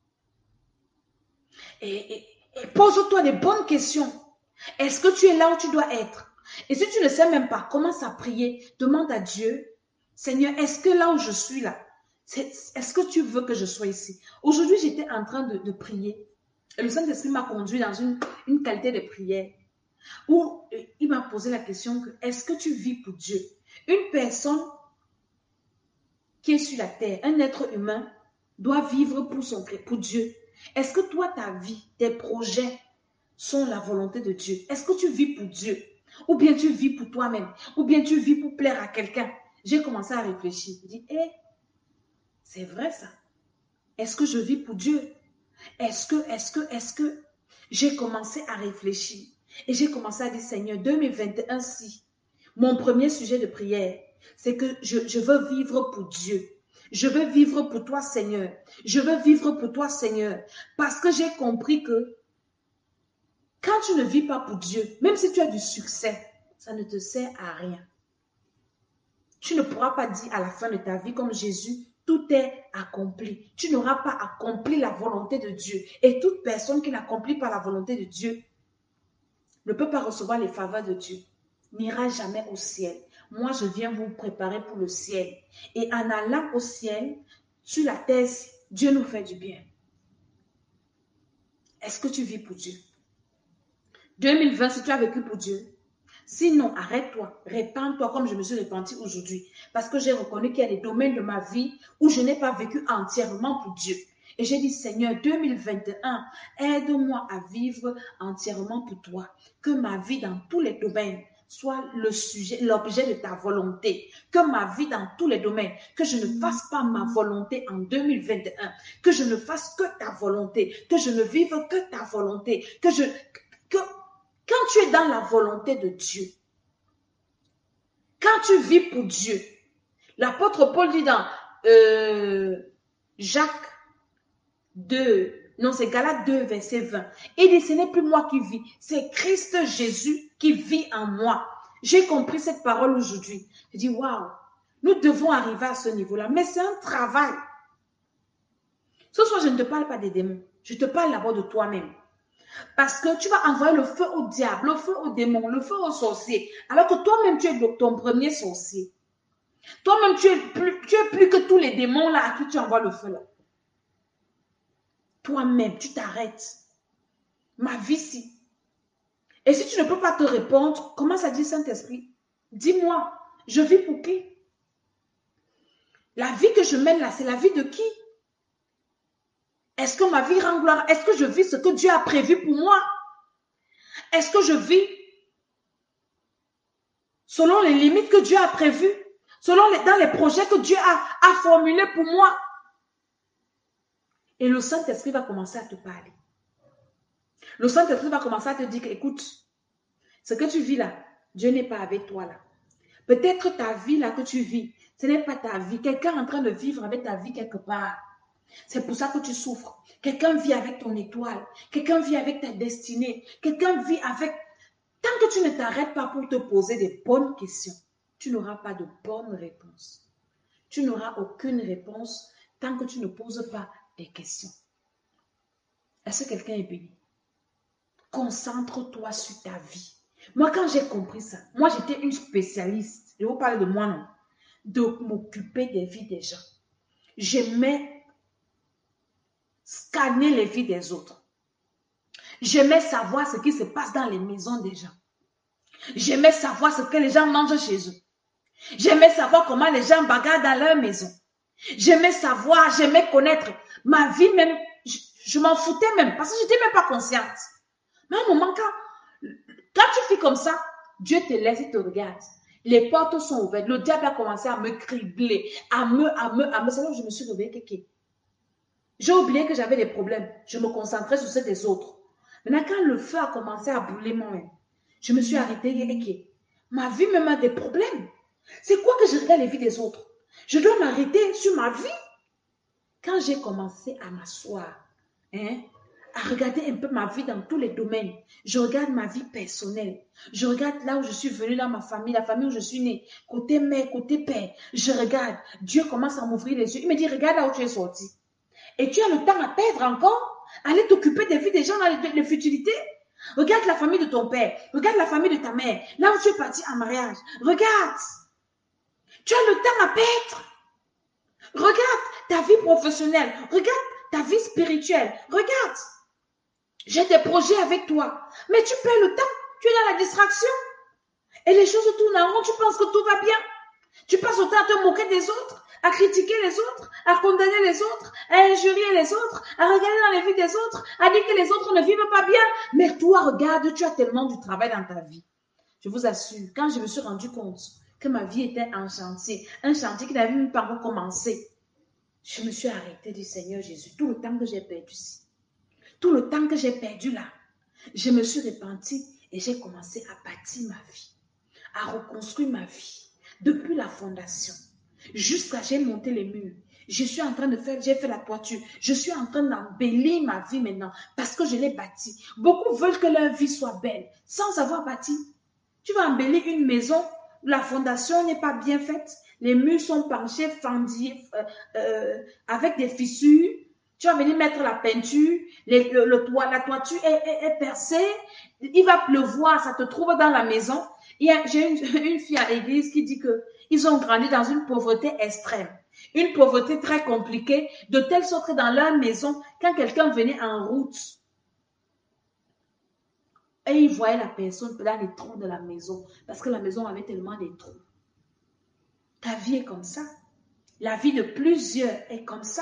Et pose-toi des bonnes questions. Est-ce que tu es là où tu dois être? Et si tu ne sais même pas, commence à prier. Demande à Dieu, Seigneur, est-ce que là où je suis là, est-ce que tu veux que je sois ici? Aujourd'hui, j'étais en train de prier. Et le Saint-Esprit m'a conduit dans une qualité de prière où il m'a posé la question, est-ce que tu vis pour Dieu? Une personne qui est sur la terre, un être humain, doit vivre pour Dieu. Est-ce que toi, ta vie, tes projets sont la volonté de Dieu? Est-ce que tu vis pour Dieu? Ou bien tu vis pour toi-même? Ou bien tu vis pour plaire à quelqu'un? J'ai commencé à réfléchir. Je dis, c'est vrai ça. Est-ce que je vis pour Dieu? Est-ce que j'ai commencé à réfléchir? Et j'ai commencé à dire, Seigneur, 2021, si mon premier sujet de prière, c'est que je veux vivre pour Dieu. Je veux vivre pour toi, Seigneur. Je veux vivre pour toi, Seigneur. Parce que j'ai compris que quand tu ne vis pas pour Dieu, même si tu as du succès, ça ne te sert à rien. Tu ne pourras pas dire à la fin de ta vie, comme Jésus, tout est accompli. Tu n'auras pas accompli la volonté de Dieu. Et toute personne qui n'accomplit pas la volonté de Dieu ne peut pas recevoir les faveurs de Dieu, n'ira jamais au ciel. Moi, je viens vous préparer pour le ciel. Et en allant au ciel, sur la terre, Dieu nous fait du bien. Est-ce que tu vis pour Dieu? 2020, si tu as vécu pour Dieu, sinon, arrête-toi, répands-toi comme je me suis répandue aujourd'hui. Parce que j'ai reconnu qu'il y a des domaines de ma vie où je n'ai pas vécu entièrement pour Dieu. Et j'ai dit, Seigneur, 2021, aide-moi à vivre entièrement pour toi. Que ma vie dans tous les domaines soit le sujet, l'objet de ta volonté. Que ma vie dans tous les domaines, que je ne fasse pas ma volonté en 2021. Que je ne fasse que ta volonté. Que je ne vive que ta volonté. Quand tu es dans la volonté de Dieu, quand tu vis pour Dieu, l'apôtre Paul dit dans Jacques 2, non c'est Galates 2, verset 20, il dit ce n'est plus moi qui vis, c'est Christ Jésus qui vit en moi. J'ai compris cette parole aujourd'hui. Je dis waouh, nous devons arriver à ce niveau-là, mais c'est un travail. Ce soir, je ne te parle pas des démons, je te parle d'abord de toi-même. Parce que tu vas envoyer le feu au diable, le feu au démon, le feu au sorcier. Alors que toi-même, tu es ton premier sorcier. Toi-même, tu es plus que tous les démons là à qui tu envoies le feu là. Toi-même, tu t'arrêtes. Ma vie, si. Et si tu ne peux pas te répondre, commence à dire Saint-Esprit, dis-moi, je vis pour qui? La vie que je mène là, c'est la vie de qui? Est-ce que ma vie rend gloire? Est-ce que je vis ce que Dieu a prévu pour moi? Est-ce que je vis selon les limites que Dieu a prévues? Dans les projets que Dieu a formulés pour moi? Et le Saint-Esprit va commencer à te parler. Le Saint-Esprit va commencer à te dire, écoute, ce que tu vis là, Dieu n'est pas avec toi là. Peut-être ta vie là que tu vis, ce n'est pas ta vie. Quelqu'un est en train de vivre avec ta vie quelque part. C'est pour ça que tu souffres. Quelqu'un vit avec ton étoile. Quelqu'un vit avec ta destinée. Quelqu'un vit avec... Tant que tu ne t'arrêtes pas pour te poser des bonnes questions, tu n'auras pas de bonnes réponses. Tu n'auras aucune réponse tant que tu ne poses pas des questions. Est-ce que quelqu'un est béni? Concentre-toi sur ta vie. Moi, quand j'ai compris ça, moi, j'étais une spécialiste. Je vais vous parler de moi, non? De m'occuper des vies des gens. J'aimais scanner les vies des autres. J'aimais savoir ce qui se passe dans les maisons des gens. J'aimais savoir ce que les gens mangent chez eux. J'aimais savoir comment les gens bagarrent dans leur maison. J'aimais savoir, j'aimais connaître. Ma vie même, je m'en foutais même parce que je n'étais même pas consciente. Mais à un moment, quand tu fais comme ça, Dieu te laisse et te regarde. Les portes sont ouvertes. Le diable a commencé à me cribler, à me. C'est là où je me suis réveillée. J'ai oublié que j'avais des problèmes. Je me concentrais sur ceux des autres. Maintenant, quand le feu a commencé à brûler moi-même, je me suis arrêtée. Ma vie même a des problèmes. C'est quoi que je regarde les vies des autres? Je dois m'arrêter sur ma vie. Quand j'ai commencé à m'asseoir, à regarder un peu ma vie dans tous les domaines, je regarde ma vie personnelle. Je regarde là où je suis venue dans ma famille, la famille où je suis née, côté mère, côté père. Je regarde. Dieu commence à m'ouvrir les yeux. Il me dit, regarde là où tu es sorti. Et tu as le temps à perdre encore? Aller t'occuper des vies des gens dans les futilités? Regarde la famille de ton père. Regarde la famille de ta mère. Là où tu es parti en mariage. Regarde. Tu as le temps à perdre. Regarde ta vie professionnelle. Regarde ta vie spirituelle. Regarde. J'ai des projets avec toi. Mais tu perds le temps. Tu es dans la distraction. Et les choses tournent en rond. Tu penses que tout va bien. Tu passes le temps à te moquer des autres, à critiquer les autres, à condamner les autres, à injurier les autres, à regarder dans les vies des autres, à dire que les autres ne vivent pas bien. Mais toi, regarde, tu as tellement du travail dans ta vie. Je vous assure, quand je me suis rendu compte que ma vie était un chantier qui n'avait même pas encore commencé, je me suis arrêtée du Seigneur Jésus. Tout le temps que j'ai perdu ici, tout le temps que j'ai perdu là, je me suis repentie et j'ai commencé à bâtir ma vie, à reconstruire ma vie. Depuis la fondation, jusqu'à j'ai monté les murs. Je suis en train de faire, j'ai fait la toiture. Je suis en train d'embellir ma vie maintenant parce que je l'ai bâtie. Beaucoup veulent que leur vie soit belle sans avoir bâti. Tu vas embellir une maison, la fondation n'est pas bien faite. Les murs sont penchés, fendus, avec des fissures. Tu vas venir mettre la peinture, le toit, la toiture est percée. Il va pleuvoir, ça te trouve dans la maison. J'ai une fille à l'église qui dit que ils ont grandi dans une pauvreté extrême, une pauvreté très compliquée, de telle sorte que dans leur maison, quand quelqu'un venait en route, et il voyait la personne dans les trous de la maison, parce que la maison avait tellement de trous. Ta vie est comme ça. La vie de plusieurs est comme ça.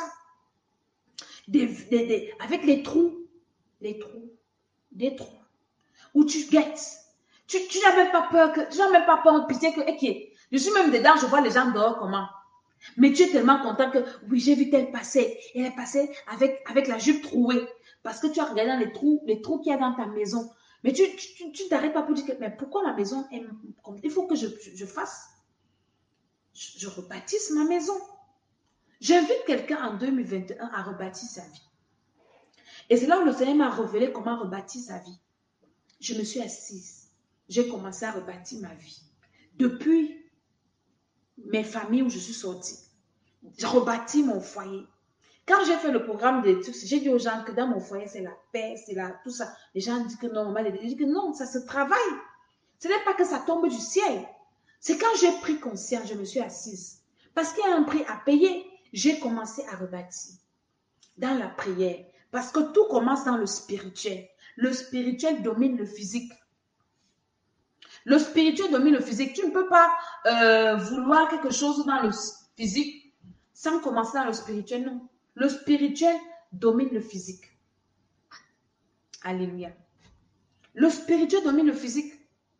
Avec les trous, des trous, où tu guettes. Tu n'as même pas peur tu n'as même pas peur de pitié que, ok, je suis même dedans, je vois les gens dehors comment. Mais tu es tellement content que, oui, j'ai vu tel passer. Elle est passée avec la jupe trouée. Parce que tu as regardé dans les trous qu'il y a dans ta maison. Mais tu t'arrêtes pas pour dire que, mais pourquoi ma maison est comme, il faut que je fasse, je rebâtisse ma maison. J'invite quelqu'un en 2021 à rebâtir sa vie. Et c'est là où le Seigneur m'a révélé comment rebâtir sa vie. Je me suis assise. J'ai commencé à rebâtir ma vie. Depuis mes familles où je suis sortie, j'ai rebâti mon foyer. Quand j'ai fait le programme d'études, j'ai dit aux gens que dans mon foyer, c'est la paix, c'est tout ça. Les gens disent que non, je dis que non, ça se travaille. Ce n'est pas que ça tombe du ciel. C'est quand j'ai pris conscience, je me suis assise. Parce qu'il y a un prix à payer, j'ai commencé à rebâtir. Dans la prière. Parce que tout commence dans le spirituel. Le spirituel domine le physique. Le spirituel domine le physique. Tu ne peux pas vouloir quelque chose dans le physique sans commencer dans le spirituel, non. Le spirituel domine le physique. Alléluia. Le spirituel domine le physique.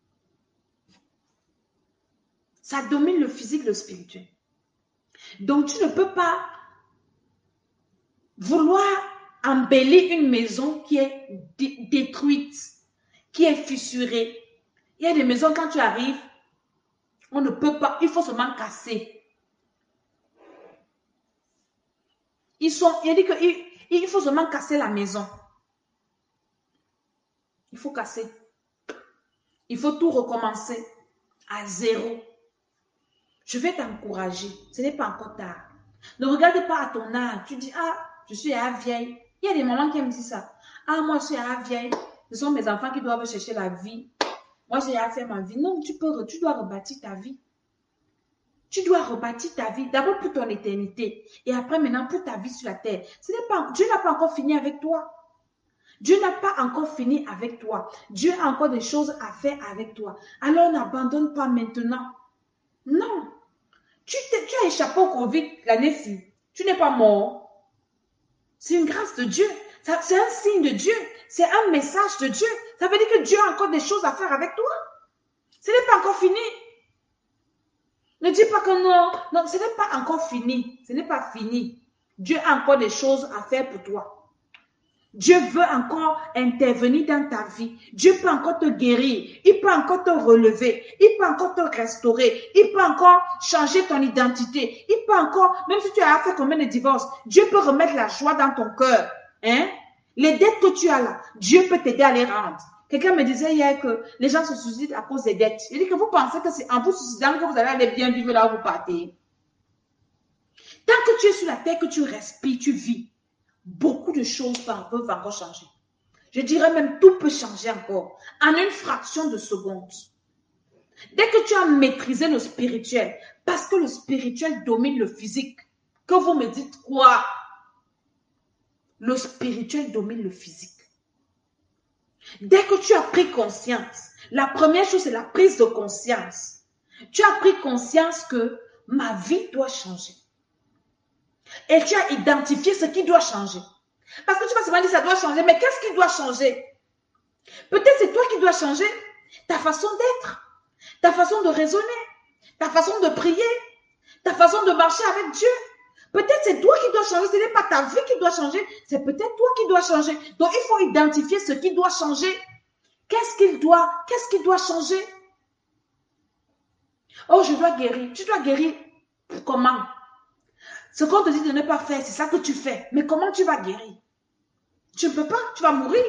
Ça domine le physique, le spirituel. Donc, tu ne peux pas vouloir embellir une maison qui est détruite, qui est fissurée. Il y a des maisons, quand tu arrives, on ne peut pas, il faut seulement casser. Il dit qu'il faut seulement casser la maison. Il faut casser. Il faut tout recommencer à zéro. Je vais t'encourager. Ce n'est pas encore tard. Ne regarde pas à ton âge. Tu dis, ah, je suis à la vieille. Il y a des mamans qui me disent ça. Ah, moi, je suis à la vieille. Ce sont mes enfants qui doivent chercher la vie. Moi, j'ai à faire ma vie. Non, tu dois rebâtir ta vie. Tu dois rebâtir ta vie. D'abord pour ton éternité. Et après, maintenant, pour ta vie sur la terre. Dieu n'a pas encore fini avec toi. Dieu n'a pas encore fini avec toi. Dieu a encore des choses à faire avec toi. Alors, n'abandonne pas maintenant. Non. Tu as échappé au Covid l'année fut. Tu n'es pas mort. C'est une grâce de Dieu. C'est un signe de Dieu. C'est un message de Dieu. Ça veut dire que Dieu a encore des choses à faire avec toi. Ce n'est pas encore fini. Ne dis pas que non. Non, ce n'est pas encore fini. Ce n'est pas fini. Dieu a encore des choses à faire pour toi. Dieu veut encore intervenir dans ta vie. Dieu peut encore te guérir. Il peut encore te relever. Il peut encore te restaurer. Il peut encore changer ton identité. Il peut encore, même si tu as fait combien de divorces, Dieu peut remettre la joie dans ton cœur. Hein? Les dettes que tu as là, Dieu peut t'aider à les rendre. Quelqu'un me disait hier que les gens se suicident à cause des dettes. Je dis que vous pensez que c'est en vous suicidant que vous allez aller bien vivre là où vous partez. Tant que tu es sur la terre, que tu respires, tu vis, beaucoup de choses peuvent encore changer. Je dirais même tout peut changer encore en une fraction de seconde. Dès que tu as maîtrisé le spirituel, parce que le spirituel domine le physique, que vous me dites quoi? Le spirituel domine le physique. Dès que tu as pris conscience, la première chose c'est la prise de conscience. Tu as pris conscience que ma vie doit changer. Et tu as identifié ce qui doit changer. Parce que tu vas souvent dire ça doit changer, mais qu'est-ce qui doit changer? Peut-être c'est toi qui dois changer ta façon d'être, ta façon de raisonner, ta façon de prier, ta façon de marcher avec Dieu. Peut-être c'est toi qui dois changer, ce n'est pas ta vie qui doit changer, c'est peut-être toi qui dois changer. Donc il faut identifier ce qui doit changer. Qu'est-ce qui doit changer? Oh, je dois guérir. Tu dois guérir comment? Ce qu'on te dit de ne pas faire, c'est ça que tu fais. Mais comment tu vas guérir? Tu ne peux pas, tu vas mourir.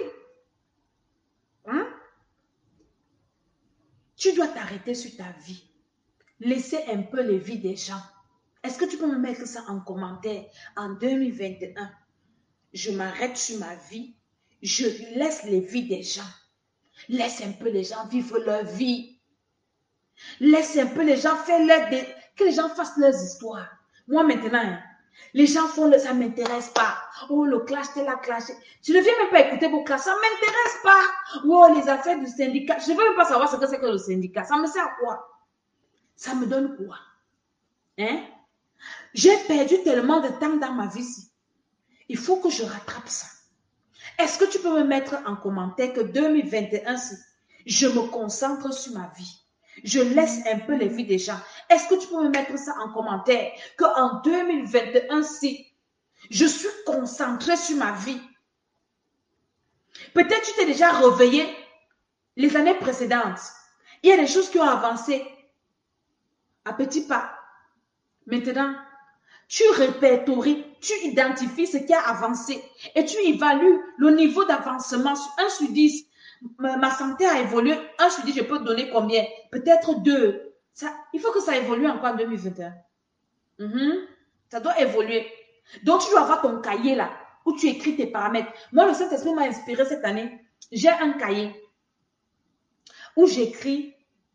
Hein? Tu dois t'arrêter sur ta vie. laissez un peu les vies des gens. Est-ce que tu peux me mettre ça en commentaire? En 2021, je m'arrête sur ma vie. Je laisse les vies des gens. Laisse un peu les gens vivre leur vie. Laisse un peu les gens faire que les gens fassent leurs histoires. Moi maintenant, hein, les gens font ça ne m'intéresse pas. Oh, le clash, tel a clashé. Je ne viens même pas écouter vos clashs, ça ne m'intéresse pas. Oh, les affaires du syndicat. Je ne veux même pas savoir ce que c'est que le syndicat. Ça me sert à quoi? Ça me donne quoi? Hein? J'ai perdu tellement de temps dans ma vie. Il faut que je rattrape ça. Est-ce que tu peux me mettre en commentaire que 2021, je me concentre sur ma vie? Je laisse un peu les vies des gens. Est-ce que tu peux me mettre ça en commentaire qu'en 2021, je suis concentrée sur ma vie? Peut-être tu t'es déjà réveillé les années précédentes. Il y a des choses qui ont avancé à petits pas. Maintenant, tu répertories, tu identifies ce qui a avancé et tu évalues le niveau d'avancement sur 1 sur 10. Ma santé a évolué. 1 sur 10, je peux donner combien? Peut-être 2. Il faut que ça évolue encore en 2021. Ça doit évoluer. Donc, tu dois avoir ton cahier là, où tu écris tes paramètres. Moi, le Saint-Esprit m'a inspiré cette année. J'ai un cahier où j'écris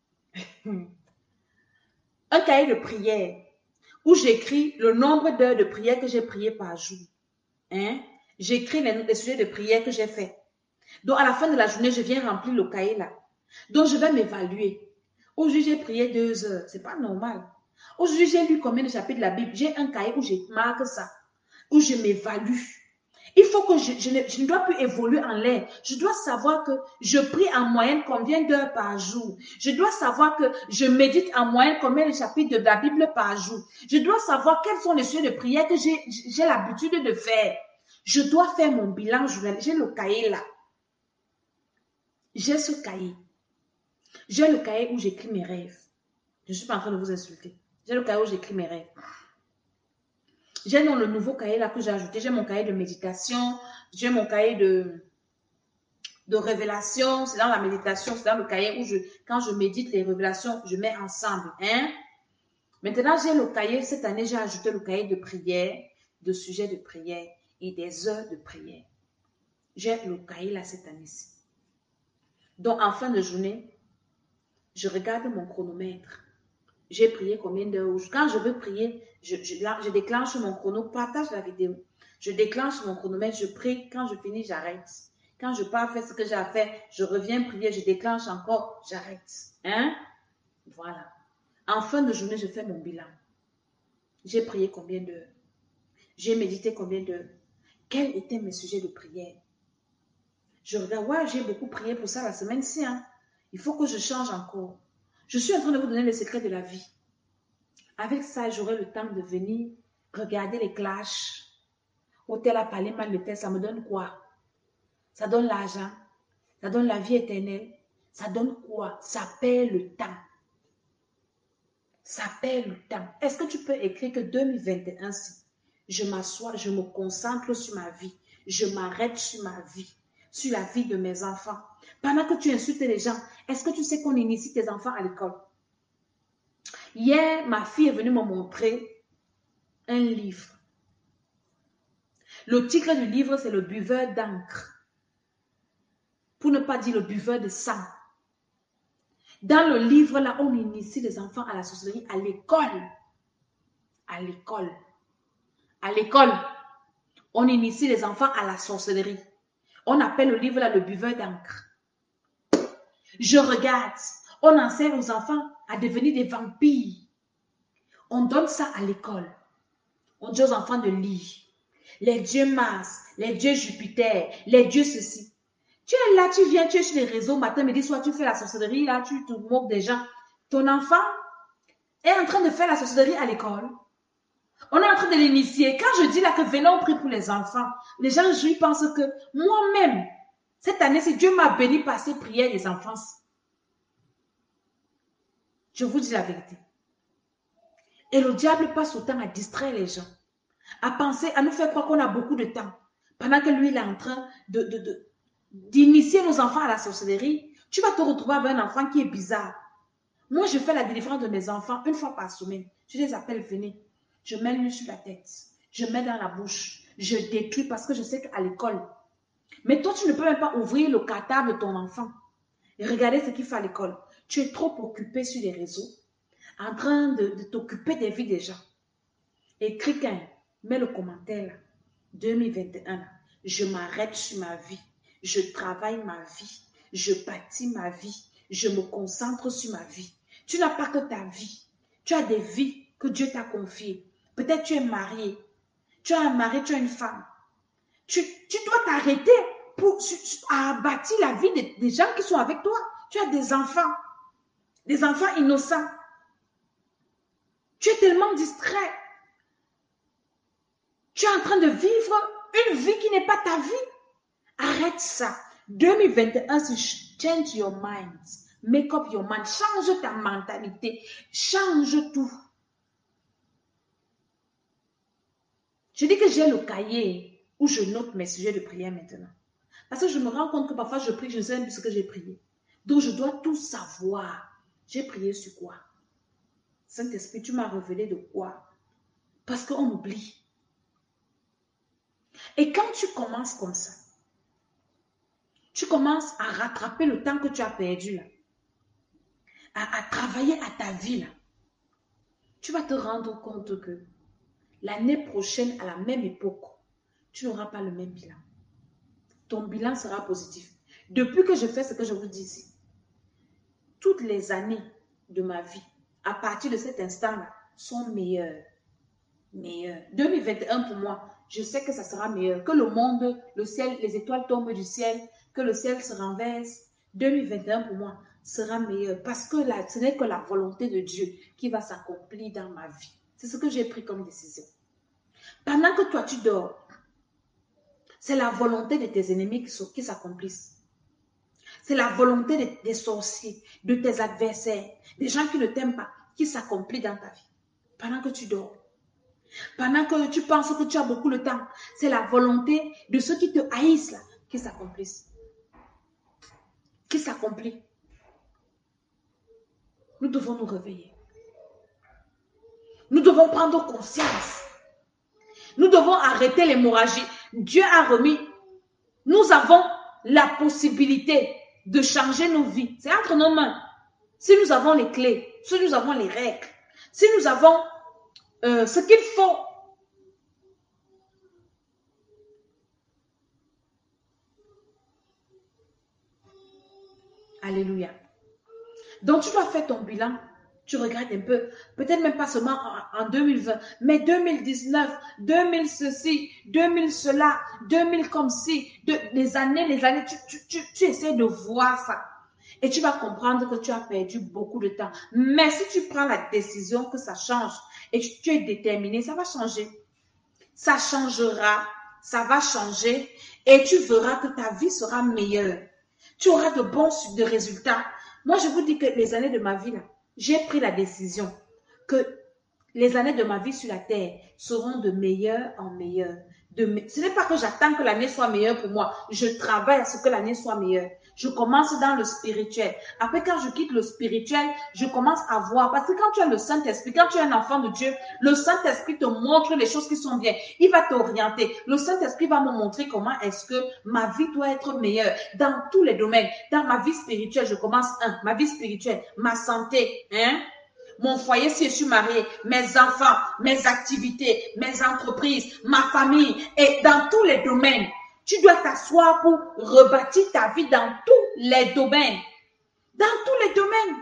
un cahier de prière, où j'écris le nombre d'heures de prière que j'ai prié par jour. J'écris les sujets de prière que j'ai fait. Donc, à la fin de la journée, je viens remplir le cahier là. Donc, je vais m'évaluer. Aujourd'hui, j'ai prié 2 heures. C'est pas normal. Aujourd'hui, j'ai lu combien de chapitres de la Bible. J'ai un cahier où je marque ça, où je m'évalue. Il faut que je ne dois plus évoluer en l'air. Je dois savoir que je prie en moyenne combien d'heures par jour. Je dois savoir que je médite en moyenne combien de chapitres de la Bible par jour. Je dois savoir quels sont les sujets de prière que j'ai l'habitude de faire. Je dois faire mon bilan journalier. J'ai le cahier là. J'ai ce cahier. J'ai le cahier où j'écris mes rêves. Je ne suis pas en train de vous insulter. J'ai le cahier où j'écris mes rêves. J'ai dans le nouveau cahier là que j'ai ajouté. J'ai mon cahier de méditation. J'ai mon cahier de révélation. C'est dans la méditation. C'est dans le cahier où quand je médite les révélations, je mets ensemble. Maintenant, j'ai le cahier. Cette année, j'ai ajouté le cahier de prière, de sujets de prière et des heures de prière. J'ai le cahier là cette année-ci. Donc, en fin de journée, je regarde mon chronomètre. J'ai prié combien d'heures? Quand je veux prier, je déclenche mon chrono, partage la vidéo. Je déclenche mon chronomètre, je prie. Quand je finis, j'arrête. Quand je pars faire ce que j'ai à faire, je reviens prier, je déclenche encore, j'arrête. Voilà. En fin de journée, je fais mon bilan. J'ai prié combien d'heures? J'ai médité combien d'heures? Quels étaient mes sujets de prière? Je regarde, ouais, j'ai beaucoup prié pour ça la semaine-ci. Il faut que je change encore. Je suis en train de vous donner le secret de la vie. Avec ça, j'aurai le temps de venir regarder les clashs. Oh, tel a parlé mal de tel, ça me donne quoi? Ça donne l'argent. Ça donne la vie éternelle. Ça donne quoi? Ça perd le temps. Ça perd le temps. Est-ce que tu peux écrire que 2021, je m'assois, je me concentre sur ma vie. Je m'arrête sur ma vie, sur la vie de mes enfants. Pendant que tu insultes les gens, est-ce que tu sais qu'on initie tes enfants à l'école? Hier, ma fille est venue me montrer un livre. Le titre du livre, c'est Le buveur d'encre. Pour ne pas dire le buveur de sang. Dans le livre, là, on initie les enfants à la sorcellerie à l'école. À l'école. À l'école, on initie les enfants à la sorcellerie. On appelle le livre, là, Le buveur d'encre. Je regarde. On enseigne aux enfants à devenir des vampires. On donne ça à l'école. On dit aux enfants de lire. Les dieux Mars, les dieux Jupiter, les dieux ceci. Tu es là, tu viens, tu es sur les réseaux, matin, midi, soir, tu fais la sorcellerie, là, tu te moques des gens. Ton enfant est en train de faire la sorcellerie à l'école. On est en train de l'initier. Quand je dis là que venons prier pour les enfants, les gens jouent, pensent que moi-même, cette année, si Dieu m'a béni par ces prières des enfants, je vous dis la vérité. Et le diable passe autant à distraire les gens, à penser, à nous faire croire qu'on a beaucoup de temps. Pendant que lui, il est en train d'initier nos enfants à la sorcellerie, tu vas te retrouver avec un enfant qui est bizarre. Moi, je fais la délivrance de mes enfants une fois par semaine. Je les appelle, venez. Je mets l'huile sur la tête. Je mets dans la bouche. Je détruis parce que je sais qu'à l'école. Mais toi, tu ne peux même pas ouvrir le cartable de ton enfant et regarder ce qu'il fait à l'école. Tu es trop occupé sur les réseaux, en train de t'occuper des vies des gens. Écris qu'un, mets le commentaire là. 2021, je m'arrête sur ma vie. Je travaille ma vie. Je bâtis ma vie. Je me concentre sur ma vie. Tu n'as pas que ta vie. Tu as des vies que Dieu t'a confiées. Peut-être tu es marié. Tu as un mari, tu as une femme. Tu dois t'arrêter à bâtir la vie des gens qui sont avec toi. Tu as des enfants innocents. Tu es tellement distrait. Tu es en train de vivre une vie qui n'est pas ta vie. Arrête ça. 2021, c'est change your mind. Make up your mind. Change ta mentalité. Change tout. Je dis que j'ai le cahier où je note mes sujets de prière maintenant. Parce que je me rends compte que parfois je prie, je ne sais même plus ce que j'ai prié. Donc je dois tout savoir. J'ai prié sur quoi? Saint-Esprit, tu m'as révélé de quoi? Parce qu'on oublie. Et quand tu commences comme ça, tu commences à rattraper le temps que tu as perdu là, à travailler à ta vie là, tu vas te rendre compte que l'année prochaine, à la même époque, tu n'auras pas le même bilan. Ton bilan sera positif. Depuis que je fais ce que je vous dis ici, toutes les années de ma vie, à partir de cet instant-là, sont meilleures. 2021 pour moi, je sais que ça sera meilleur. Que le monde, le ciel, les étoiles tombent du ciel, que le ciel se renverse. 2021 pour moi sera meilleur parce que ce n'est que la volonté de Dieu qui va s'accomplir dans ma vie. C'est ce que j'ai pris comme décision. Pendant que toi tu dors, c'est la volonté de tes ennemis qui s'accomplissent. C'est la volonté des sorciers, de tes adversaires, des gens qui ne t'aiment pas, qui s'accomplissent dans ta vie. Pendant que tu dors. Pendant que tu penses que tu as beaucoup de temps, c'est la volonté de ceux qui te haïssent là, qui s'accomplissent. Qui s'accomplit. Nous devons nous réveiller. Nous devons prendre conscience. Nous devons arrêter l'hémorragie. Dieu a remis. Nous avons la possibilité de changer nos vies. C'est entre nos mains. Si nous avons les clés, si nous avons les règles, si nous avons ce qu'il faut. Alléluia. Donc, tu dois faire ton bilan. Tu regardes un peu. Peut-être même pas seulement en 2020, mais 2019, 2000 ceci, 2000 cela, 2000 comme ci, les années, tu essaies de voir ça. Et tu vas comprendre que tu as perdu beaucoup de temps. Mais si tu prends la décision que ça change et que tu es déterminé, ça va changer. Ça changera, ça va changer et tu verras que ta vie sera meilleure. Tu auras de bons résultats. Moi, je vous dis que les années de ma vie, là, j'ai pris la décision que les années de ma vie sur la terre seront de meilleur en meilleur. Ce n'est pas que j'attends que l'année soit meilleure pour moi. Je travaille à ce que l'année soit meilleure. Je commence dans le spirituel. Après, quand je quitte le spirituel, je commence à voir. Parce que quand tu as le Saint-Esprit, quand tu es un enfant de Dieu, le Saint-Esprit te montre les choses qui sont bien. Il va t'orienter. Le Saint-Esprit va me montrer comment est-ce que ma vie doit être meilleure dans tous les domaines. Dans ma vie spirituelle, je commence ma vie spirituelle, ma santé, mon foyer si je suis mariée, mes enfants, mes activités, mes entreprises, ma famille et dans tous les domaines. Tu dois t'asseoir pour rebâtir ta vie dans tous les domaines. Dans tous les domaines.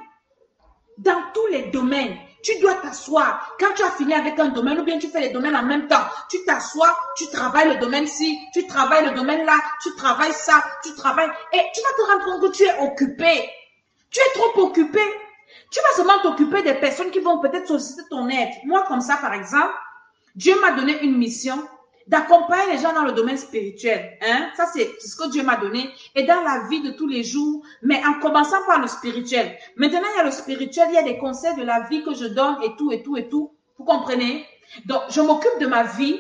Dans tous les domaines. Tu dois t'asseoir. Quand tu as fini avec un domaine ou bien tu fais les domaines en même temps, tu t'assois, tu travailles le domaine-ci, tu travailles le domaine là, tu travailles ça, tu travailles. Et tu vas te rendre compte que tu es occupé. Tu es trop occupé. Tu vas seulement t'occuper des personnes qui vont peut-être solliciter ton aide. Moi, comme ça, par exemple, Dieu m'a donné une mission d'accompagner les gens dans le domaine spirituel. Ça, c'est ce que Dieu m'a donné. Et dans la vie de tous les jours, mais en commençant par le spirituel. Maintenant, il y a le spirituel, il y a des conseils de la vie que je donne et tout, et tout, et tout. Vous comprenez? Donc, je m'occupe de ma vie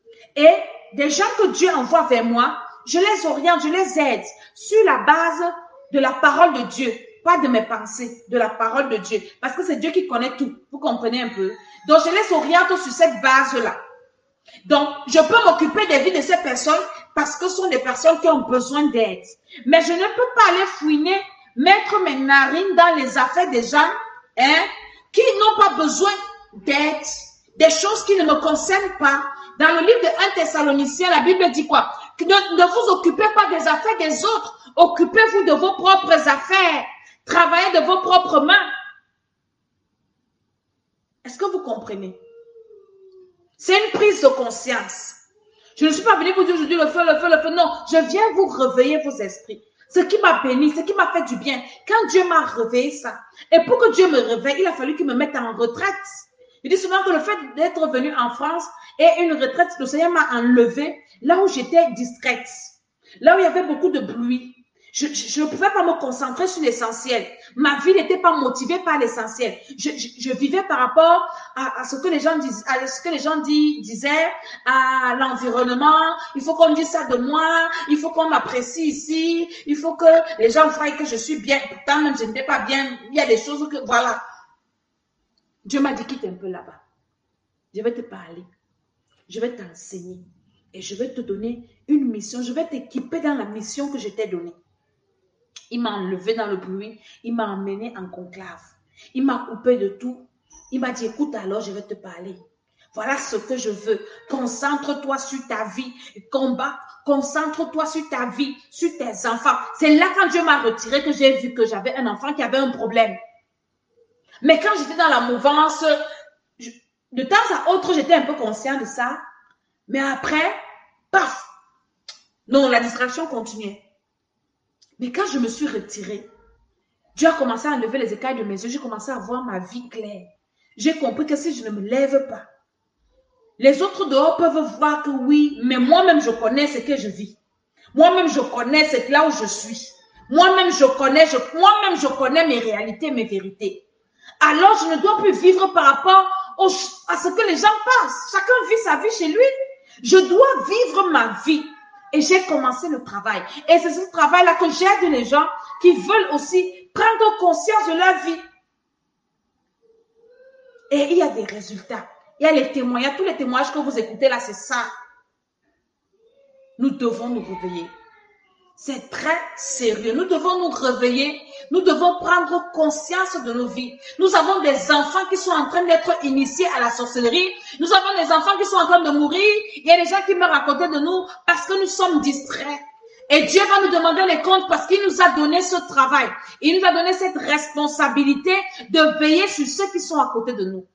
et des gens que Dieu envoie vers moi, je les oriente, je les aide sur la base de la parole de Dieu. pas de mes pensées, de la parole de Dieu. Parce que c'est Dieu qui connaît tout. Vous comprenez un peu? Donc, je les oriente sur cette base-là. Donc, je peux m'occuper des vies de ces personnes parce que ce sont des personnes qui ont besoin d'aide. Mais je ne peux pas aller fouiner, mettre mes narines dans les affaires des gens qui n'ont pas besoin d'aide, des choses qui ne me concernent pas. Dans le livre de 1 Thessaloniciens, la Bible dit quoi? Que ne vous occupez pas des affaires des autres. Occupez-vous de vos propres affaires. Travaillez de vos propres mains. Est-ce que vous comprenez? C'est une prise de conscience. Je ne suis pas venue vous dire aujourd'hui le feu. Non, je viens vous réveiller vos esprits. Ce qui m'a béni, ce qui m'a fait du bien. Quand Dieu m'a réveillé ça. Et pour que Dieu me réveille, il a fallu qu'il me mette en retraite. Je dis souvent que le fait d'être venu en France et une retraite, le Seigneur m'a enlevé là où j'étais distraite. Là où il y avait beaucoup de bruit. Je ne pouvais pas me concentrer sur l'essentiel. Ma vie n'était pas motivée par l'essentiel. Je vivais par rapport à ce que les gens disent, à ce que les gens disaient, à l'environnement. Il faut qu'on dise ça de moi. Il faut qu'on m'apprécie ici. Il faut que les gens voient que je suis bien. Pourtant, même je n'étais pas bien. Il y a des choses que, voilà. Dieu m'a dit, quitte un peu là-bas. Je vais te parler. Je vais t'enseigner. Et je vais te donner une mission. Je vais t'équiper dans la mission que je t'ai donnée. Il m'a enlevé dans le bruit. Il m'a emmené en conclave. Il m'a coupé de tout. Il m'a dit, écoute alors, je vais te parler. Voilà ce que je veux. Concentre-toi sur ta vie. Combat. Concentre-toi sur ta vie, sur tes enfants. C'est là quand Dieu m'a retiré que j'ai vu que j'avais un enfant qui avait un problème. Mais quand j'étais dans la mouvance, de temps à autre, j'étais un peu conscient de ça. Mais après, paf! Non, la distraction continuait. Mais quand je me suis retirée, Dieu a commencé à enlever les écailles de mes yeux. J'ai commencé à voir ma vie claire. J'ai compris que si je ne me lève pas, les autres dehors peuvent voir que oui, mais moi-même, je connais ce que je vis. Moi-même, je connais c'est là où je suis. Moi-même, je connais mes réalités, mes vérités. Alors, je ne dois plus vivre par rapport à ce que les gens pensent. Chacun vit sa vie chez lui. Je dois vivre ma vie. Et j'ai commencé le travail. Et c'est ce travail-là que j'aide les gens qui veulent aussi prendre conscience de leur vie. Et il y a des résultats. Il y a les témoignages. Tous les témoignages que vous écoutez là, c'est ça. Nous devons nous réveiller. C'est très sérieux. Nous devons nous réveiller. Nous devons prendre conscience de nos vies. Nous avons des enfants qui sont en train d'être initiés à la sorcellerie. Nous avons des enfants qui sont en train de mourir. Il y a des gens qui meurent à côté de nous parce que nous sommes distraits. Et Dieu va nous demander les comptes parce qu'il nous a donné ce travail. Il nous a donné cette responsabilité de veiller sur ceux qui sont à côté de nous.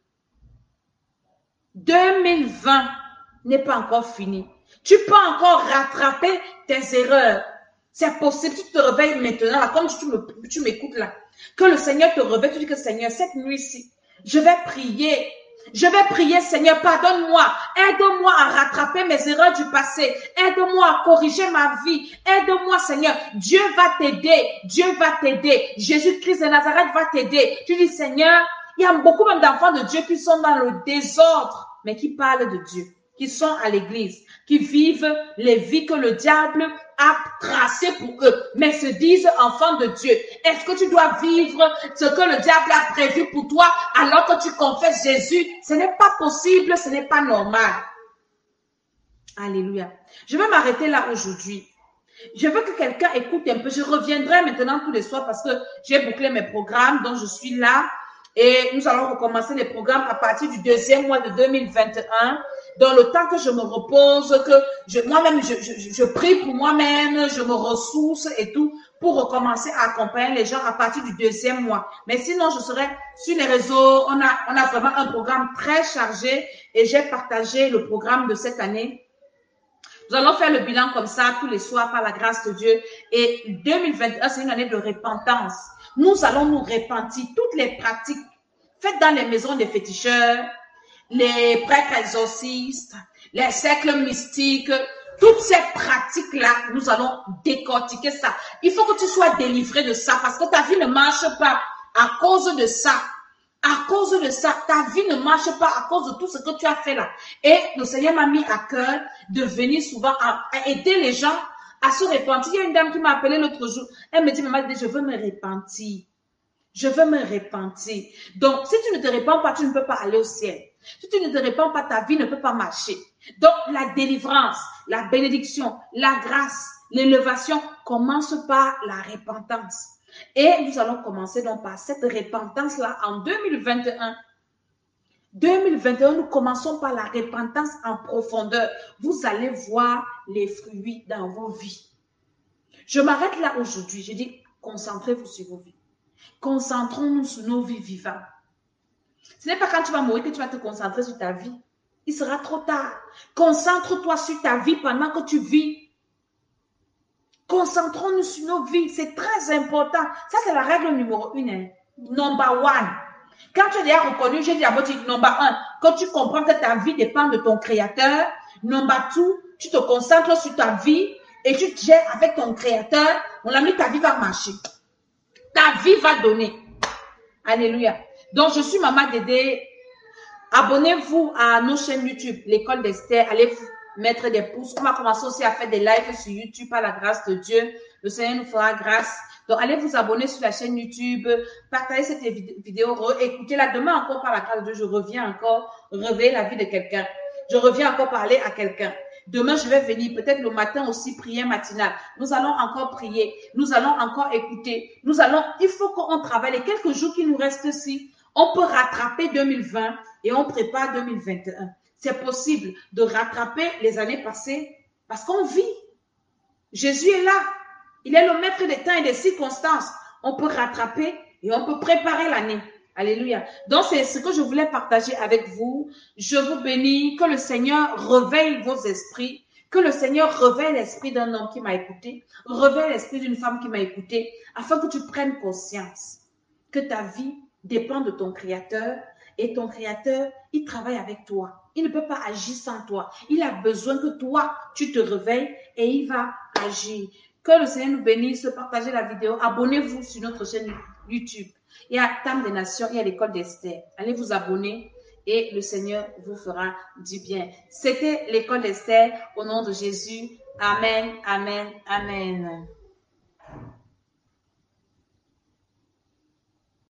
2020 n'est pas encore fini. Tu peux encore rattraper tes erreurs. C'est possible, tu te réveilles maintenant, là, comme tu m'écoutes là, que le Seigneur te réveille, tu dis que Seigneur, cette nuit-ci, je vais prier. Je vais prier, Seigneur, pardonne-moi. Aide-moi à rattraper mes erreurs du passé. Aide-moi à corriger ma vie. Aide-moi, Seigneur. Dieu va t'aider. Dieu va t'aider. Jésus-Christ de Nazareth va t'aider. Tu dis, Seigneur, il y a beaucoup même d'enfants de Dieu qui sont dans le désordre, mais qui parlent de Dieu, qui sont à l'église, qui vivent les vies que le diable a tracées pour eux, mais se disent enfants de Dieu. Est-ce que tu dois vivre ce que le diable a prévu pour toi alors que tu confesses Jésus? Ce n'est pas possible, ce n'est pas normal. Alléluia. Je vais m'arrêter là aujourd'hui. Je veux que quelqu'un écoute un peu. Je reviendrai maintenant tous les soirs parce que j'ai bouclé mes programmes, donc je suis là. Et nous allons recommencer les programmes à partir du deuxième mois de 2021. Dans le temps que je me repose, que moi-même, je prie pour moi-même, je me ressource et tout, pour recommencer à accompagner les gens à partir du deuxième mois. Mais sinon, je serai sur les réseaux. On a vraiment un programme très chargé et j'ai partagé le programme de cette année. Nous allons faire le bilan comme ça tous les soirs par la grâce de Dieu. Et 2021, c'est une année de repentance. Nous allons nous repentir toutes les pratiques faites dans les maisons des féticheurs, les prêtres exorcistes, les cercles mystiques, toutes ces pratiques-là, nous allons décortiquer ça. Il faut que tu sois délivré de ça parce que ta vie ne marche pas à cause de ça. À cause de ça, ta vie ne marche pas à cause de tout ce que tu as fait là. Et le Seigneur m'a mis à cœur de venir souvent à aider les gens à se repentir. Il y a une dame qui m'a appelé l'autre jour. Elle me dit, maman, je veux me repentir. Je veux me repentir. Donc, si tu ne te repens pas, tu ne peux pas aller au ciel. Si tu ne te repens pas, ta vie ne peut pas marcher. Donc, la délivrance, la bénédiction, la grâce, l'élévation commence par la repentance. Et nous allons commencer donc par cette repentance-là en 2021. 2021, nous commençons par la repentance en profondeur. Vous allez voir les fruits dans vos vies. Je m'arrête là aujourd'hui. Je dis, concentrez-vous sur vos vies. Concentrons-nous sur nos vies vivantes. Ce n'est pas quand tu vas mourir que tu vas te concentrer sur ta vie. Il sera trop tard. Concentre-toi sur ta vie pendant que tu vis. Concentrons-nous sur nos vies. C'est très important. Ça, c'est la règle numéro 1. Hein. Number 1. Quand tu es déjà reconnu, j'ai dit à votre number 1, quand tu comprends que ta vie dépend de ton créateur, number 2, tu te concentres sur ta vie et tu gères avec ton créateur, mon ami, ta vie va marcher. Ta vie va donner. Alléluia. Donc, je suis Maman Dédé. Abonnez-vous à nos chaînes YouTube, l'école d'Esther. Allez mettre des pouces. On va commencer aussi à faire des lives sur YouTube par la grâce de Dieu. Le Seigneur nous fera grâce. Donc, allez vous abonner sur la chaîne YouTube, partagez cette vidéo, écoutez-la. Demain encore par la grâce de Dieu, je reviens encore réveiller la vie de quelqu'un. Je reviens encore parler à quelqu'un. Demain, je vais venir, peut-être le matin aussi, prière matinale. Nous allons encore prier. Nous allons encore écouter. Il faut qu'on travaille. Les quelques jours qui nous restent ici, on peut rattraper 2020 et on prépare 2021. C'est possible de rattraper les années passées parce qu'on vit. Jésus est là. Il est le maître des temps et des circonstances. On peut rattraper et on peut préparer l'année. Alléluia. Donc, c'est ce que je voulais partager avec vous. Je vous bénis. Que le Seigneur réveille vos esprits. Que le Seigneur réveille l'esprit d'un homme qui m'a écouté. Réveille l'esprit d'une femme qui m'a écouté. Afin que tu prennes conscience que ta vie dépend de ton Créateur. Et ton Créateur, il travaille avec toi. Il ne peut pas agir sans toi. Il a besoin que toi, tu te réveilles et il va agir. Que le Seigneur nous bénisse, partagez la vidéo, abonnez-vous sur notre chaîne YouTube. Il y a Tam des Nations, il y a l'école d'Esther. Allez vous abonner et le Seigneur vous fera du bien. C'était l'école d'Esther au nom de Jésus. Amen, amen, amen.